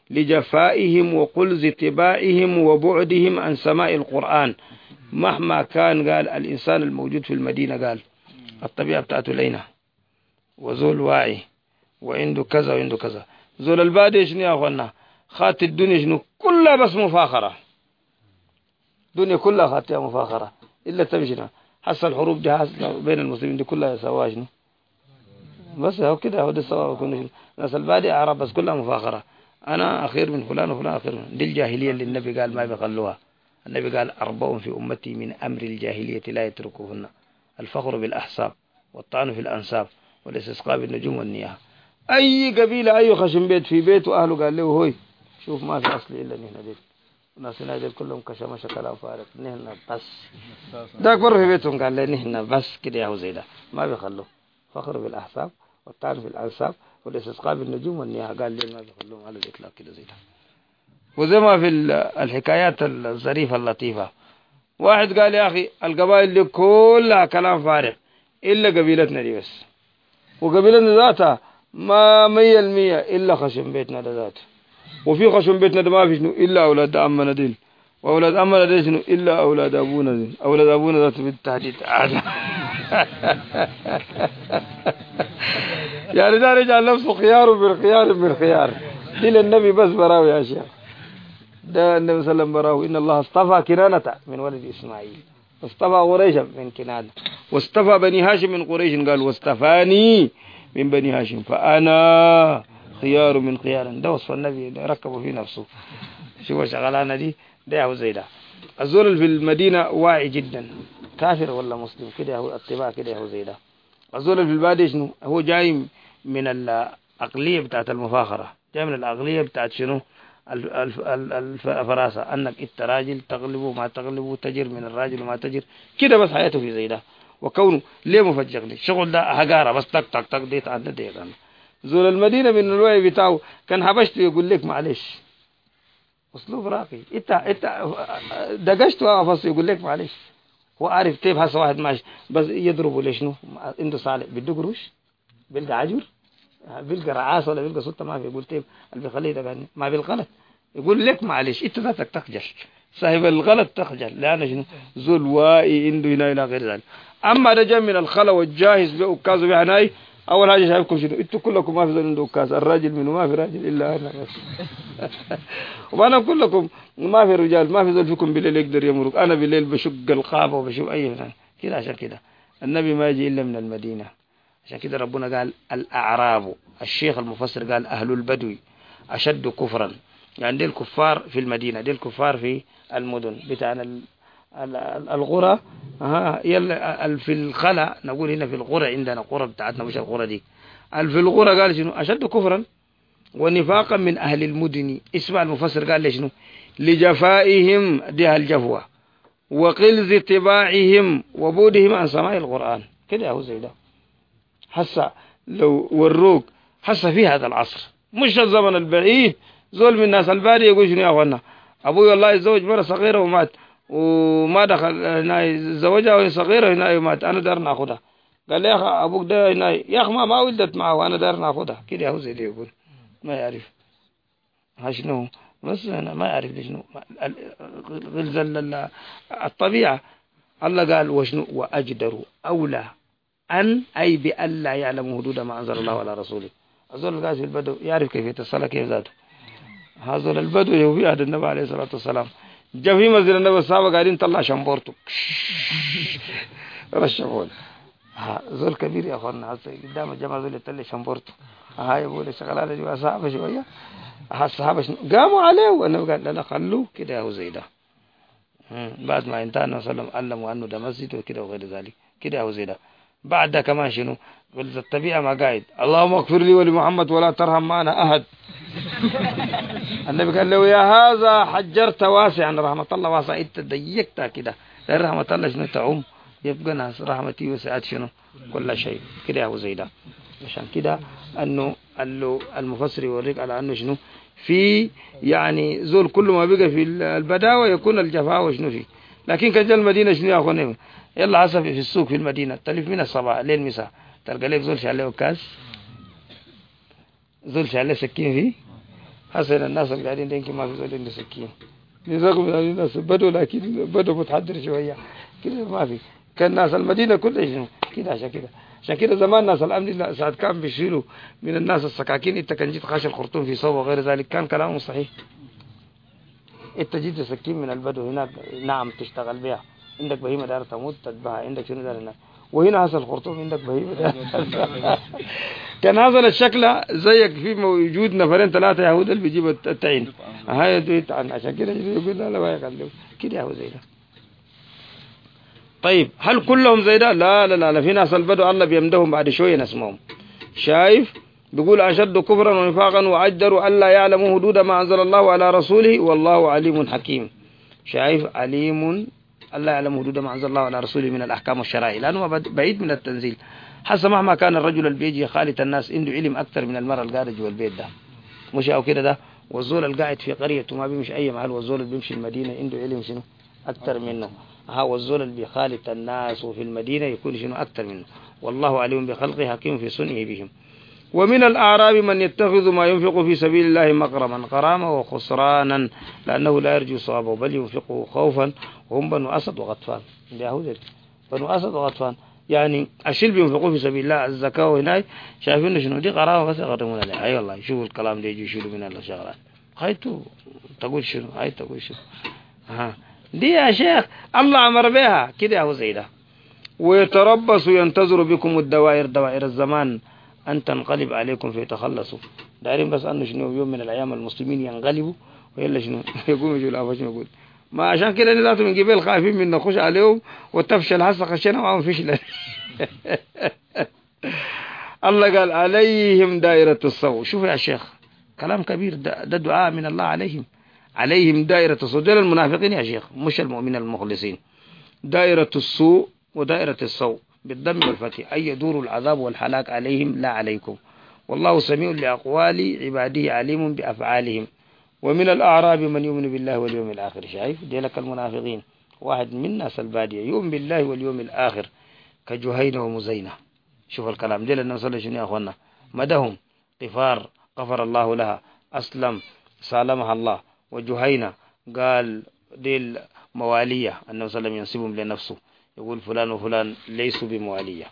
لجفائهم وقلز طباعهم وبعدهم عن سماء القرآن. مهما كان قال الإنسان الموجود في المدينة قال الطبيعة بتاعته لينة وزول واعي وعنده كذا وعنده كذا. زول البادي شنو يا أخوانا خات الدنيا شنو كلها بس مفاخرة، الدنيا كلها خاتها مفاخرة إلا تمشينا. حس الحروب دي بين المسلمين دي كلها يسواها شنو بس هو كده، هو ده السواء كله شنو. ناس البادي أعراب بس كلها مفاخرة، أنا أخير من فلان وفلان أخير من دي الجاهلية اللي النبي قال ما بيخلوها. النبي قال أربع في أمتي من أمر الجاهلية لا يتركوهن: الفخر بالأحساب والطعن في الأنساب والاستسقاء بالنجوم والنياه. أي قبيلة أي خشم بيت في بيت وأهله قال له هوي شوف ما في أصلي إلا نحن ديل، الناس هنا كلهم كشمشة كلام فارغ، نحن بس داك بره في بيتهم قال له نحن بس كده يا هو زي ده ما بيخلوه. فخر بالأحساب والطعن في الأنساب والاستسقاء بالنجوم والنياه قال لي ما بيخلوهم على الإطلاق كده زي ده. وزي ما في الحكايات الظريفة اللطيفة، واحد قال يا أخي القبائل دي كلها كلام فارغ إلا قبيلتنا دي بس، وقبيلتنا ذاتها ما مية المية إلا خشم بيتنا ذاته، وفي خشم بيتنا ده ما في شنو إلا أولاد أمنا ديل، وأولاد أمنا ديل شنو إلا أولاد أبونا ديل، أولاد أبونا ذاته بالتحديد يعني ده رجال نفسه خيار بالخيار بالخيار. دي النبي بس براوي يا شيخ، ده النبي صلى الله عليه وسلم براه إن الله اصطفى كنانة من ولد إسماعيل واصطفى قريشا من كنانة واصطفى بني هاشم من قريش، قال واصطفاني من بني هاشم فأنا خيار من خيار. ده وصف النبي ركبه في نفسه. شوف شغلانة دي ده هو زي ده. الزول في المدينة واعي جدا كافر ولا مسلم كده هو الطباع كده هو زي ده. الزول في البادية شنو هو جاي من العقلية بتاعت المفاخرة، جاي من العقلية بتاعت شنو الفراسة، أنك إنت راجل تغلب وما تغلب وتجر من الراجل وما تجر كده بس حياته في زي ده. وكونه ليه مفجق لي شغل ده هقارة بس تك تك تك ديت عن ديت عن زول المدينة من الوعي بتاعه كان حبشته يقول لك معلش أسلوب راقي، إنت إنت دقشته أفص يقول لك معلش. هو عارف تيب هسه واحد ماشي بس يضربه ليش نو عنده صالح بده قروش بيلقى عجور بيلقى رعاس ولا بيلقى سلطة ما في يقول تيب اللي بيخليه ده ما بالغلط يقول لك معلش انت ذاتك تخجل، صاحب الغلط تخجل لأن شنو زول واعي عنده هنا إلى غير ذلك. أما ده جاء من الخلا والجاهز بأكاز وبعناي أول حاجة شايفكم شنو انتوا كلكم ما في زول عنده أكاز، الراجل منه ما في راجل إلا أنا بس وأنا كلكم ما في رجال ما في زول فيكم بالليل يقدر يمرق، أنا بالليل بشق القابة وبشوف أي كده. عشان كده النبي ما يجي إلا من المدينة. عشان كده ربنا قال الأعراب، الشيخ المفسر قال أهل البدو أشد كفرا، يعني دي الكفار في المدينة دي الكفار في المدن بتاعنا القرى ها يلا في الخلا نقول هنا في القرى عندنا قرى بتاعتنا مش القرى دي. في القرى قال شنو أشد كفرا ونفاقا من أهل المدن. اسمع المفسر قال لي شنو لجفائهم دي الجفوة وقلز طباعهم وبودهم عن سماع القرآن كده هو زي ده. حسا لو وروك حسا في هذا العصر مش الزمن البعيد زول من الناس البادية يقول شنو يا أخوانا أبوي والله يتزوج مرة صغيرة ومات وما دخل هنا زوجها وهي صغيرة هنا ومات أنا دار ناخدها. قال لي يا أخي أبوك ده هنا يا أخي ما ما ولدت معه وأنا دار ناخدها كده هو زي ده. يقول ما يعرف هشنو بس أنا ما يعرف شنو غلزل الطبيعة. الله قال وشنو وأجدروا أولى أن أي بأن لا يعلم حدود ما أنزل الله على رسوله. هذول القاس في البدو يعرف كيف يتصل كيف ذاته. هذول البدو يوفي عهد النبي عليه الصلاة والسلام جاء في مسجد النبي الصحابة قاعدين طلع شمبورته رشفون ها زول كبير يا أخوانا هسه قدام الجماعة زول يطلع شمبورته ها يقول الشغلانة دي وصعبة شوية. ها الصحابة قاموا عليه والنبي قال لا لا خلوه كده هو زي ده. بعد ما انتهى النبي صلى الله عليه وسلم علموا أنه ده مسجد وكده وغير ذلك كده هو زي ده. بعد ده كمان شنو قلت الطبيعة ما قاعد اللهم اغفر لي ولمحمد ولا ترحم معنا أحد. النبي قال له يا هذا حجرت واسعا رحمة الله واسعة انت ضيقتها كده لا رحمة الله شنو تعم يبقى ناس رحمتي وسعت شنو كل شيء كده هو زي ده. عشان كده انه المفسر يوريك على انه شنو في يعني زول كل ما بقى في البداوة يكون الجفاء وشنو فيه. لكن كجل المدينة شنو يا اخواني يلا عصف في السوق في المدينة تلف من الصباح لين مساء تلقى لك زول شعله كاس زول شعله سكين فيه حسن الناس اللي قاعدين دينك ما في زول عنده سكين نزاقوا من الناس بدوا لكن بدوا متحضر شوية كده ما في. كان ناس المدينة كلها شنو كده عشان كده عشان كده زمان ناس الأمن ساعة كان بيشيلوا من الناس السكاكين. انت كان جيت خاش الخرطوم في صوب وغير ذلك كان كلامه صحيح. انت جيت سكين من البدو هناك نعم تشتغل بها عندك بهيمة دار تموت تتبعها عندك شنو دار هناك وهنا هذا الخرطوم عندك بهيمة دار كان هذا الشكل زيك في موجود نفرين ثلاثة يهود اللي بيجيبوا التعين هاي دويت عن عشان كده يقول لا لا ما يخلوا كده يهود زي ده. طيب هل كلهم زي ده؟ لا لا لا, لا. في ناس البدو الله بيمدهم بعد شوية نسمهم شايف بيقول أشد كفرا ونفاقا وأجدروا ألا يعلموا حدود ما أنزل الله على رسوله والله عليم حكيم. شايف عليم ألا يعلم حدود ما أنزل الله على رسوله من الأحكام والشرائع لأنه بعيد من التنزيل. حسب مهما كان الرجل اللي بيجي خالط الناس عنده علم أكثر من المرأة القاعدة جوا البيت ده مش أو كده ده. والزول القاعد في قرية وما بيمشي أي محل والزول اللي بيمشي المدينة عنده علم شنو أكثر منه. ها والزول اللي بيخالط الناس وفي المدينة يكون شنو أكثر منه. والله عليم بخلقه حكيم في صنعه بهم. ومن الأعراب من يتخذ ما ينفق في سبيل الله مغرما غراما وخسرانا لأنه لا يرجو صوابه بل ينفقه خوفا وهم بنو أسد وغطفان. بنو أسد وغطفان يعني الشيء بينفقوه في سبيل الله الزكاة وهناك شايفين شنو دي غرامة بس يغرمون عليها. أي والله شوفوا الكلام ده يجي يشيلوا من الله شغلات خيتو تقول شنو هاي تقول شنو ها دي يا شيخ الله أمر بها كده هو زي ده. ويتربص ينتظر بكم الدوائر دوائر الزمان أن تنقلب عليكم فيتخلصوا دايرين بس أنه شنو يوم من الأيام المسلمين ينقلبوا ويلا شنو يقوموا يجوا الأفا شنو يقول ما عشان كده نذاته من قبل خايفين من نخش عليهم وتفشل هسه خشينا معهم فشل الله قال عليهم دائرة السوء. شوف يا شيخ كلام كبير ده, ده دعاء من الله عليهم. عليهم دائرة السوء دول المنافقين يا شيخ مش المؤمنين المخلصين. دائرة السوء ودائرة السوء بالضم والفتح أي يدور العذاب والحلاك عليهم لا عليكم والله سميع لأقوال عباده عليم بأفعالهم. ومن الأعراب من يؤمن بالله واليوم الآخر. شايف ديلك المنافقين واحد من ناس البادية يؤمن بالله واليوم الآخر كجهينة ومزينة. شوف الكلام ديل النبي صلى الله عليه وسلم يا أخوانا مدهم قفار غفر الله لها أسلم سالمها الله. وجهينة قال ديل موالية النبي صلى الله عليه وسلم ينسبهم لنفسه يقول فلان وفلان ليسوا بموالية.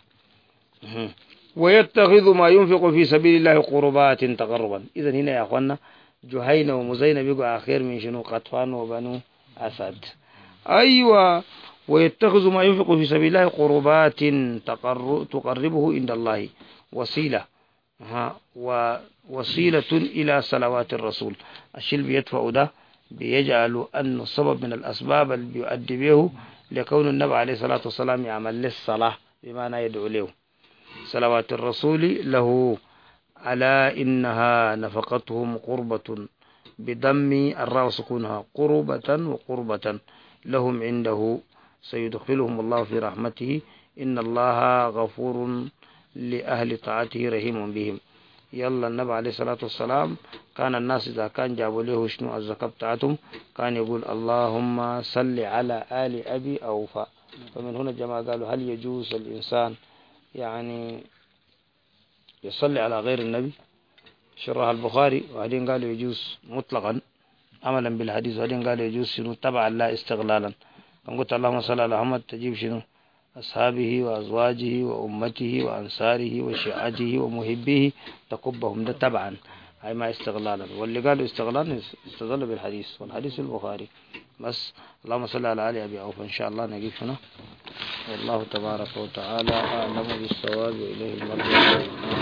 ويتخذ ما ينفق في سبيل الله قربات تقربا. إذا هنا يا أخوانا جهينة ومزينة بيقوا آخر من شنو قطفان وبنو أسد. أيوة ويتخذ ما ينفق في سبيل الله قربات تقربه عند الله وسيلة ها ووسيلة إلى صلوات الرسول. الشيء اللي بيدفع ده بيجعل أنه سبب من الأسباب اللي بيؤدي به لكون النبي عليه الصلاة والسلام يعمل للصلاة بمعنى يدعو له صلوات الرسول له على إنها نفقتهم قربة بضم الراء وسكونها قربة وقربة لهم عنده سيدخلهم الله في رحمته إن الله غفور لأهل طاعته رحيم بهم. يلا النبي عليه الصلاة والسلام كان الناس إذا كان جابوا له شنو الزكاة بتاعتهم كان يقول اللهم صل على آل أبي أوفى. فمن هنا الجماعة قالوا هل يجوز الإنسان يعني يصلي على غير النبي؟ شرح البخاري وبعدين قالوا يجوز مطلقا عملا بالحديث وبعدين قالوا يجوز شنو تبعا لا استغلالا. كان قلت اللهم صل على محمد تجيب شنو أصحابه وأزواجه وأمته وأنصاره وشيعته ومحبيه تكبهم ده تبعا هاي ما استغلالا. واللي قالوا استغلالا استدلوا بالحديث والحديث البخاري بس. اللهم صل على آل أبي أوفى. إن شاء الله نقف هنا والله تبارك وتعالى أعلم بالصواب وإليه المرجع.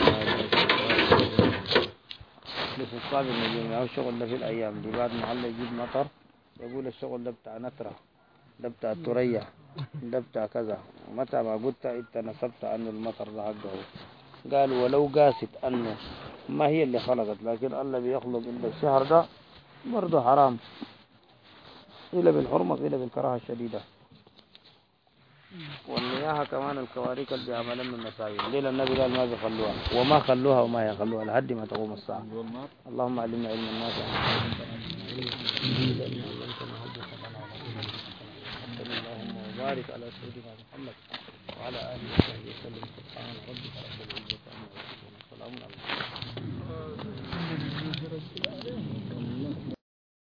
في الصعب النجوم أو الشغل ده في الأيام دي بعد ما الله يجيب مطر يقول الشغل ده بتاع نترة ده بتاع ترية ده بتاع كذا. متى ما قلت انت نسبت أنه المطر ده حقه قال ولو قاست أنه ما هي اللي خلقت لكن الله بيخلق عند الشهر ده برضه حرام إلا بالحرمة إلا بالكراهة الشديدة. والمياه كمان الكواريك اللي بيعملن من المساجد ليلة النبي قال ما بيخلوها وما خلوها وما يخلوها لحد ما تقوم الساعة. اللهم علمنا علم الناس اللهم وبارك على سيدنا محمد وعلى آله وصحبه وسلم. سبحان ربك رب العزة عما يصفون وسلام على المرسلين.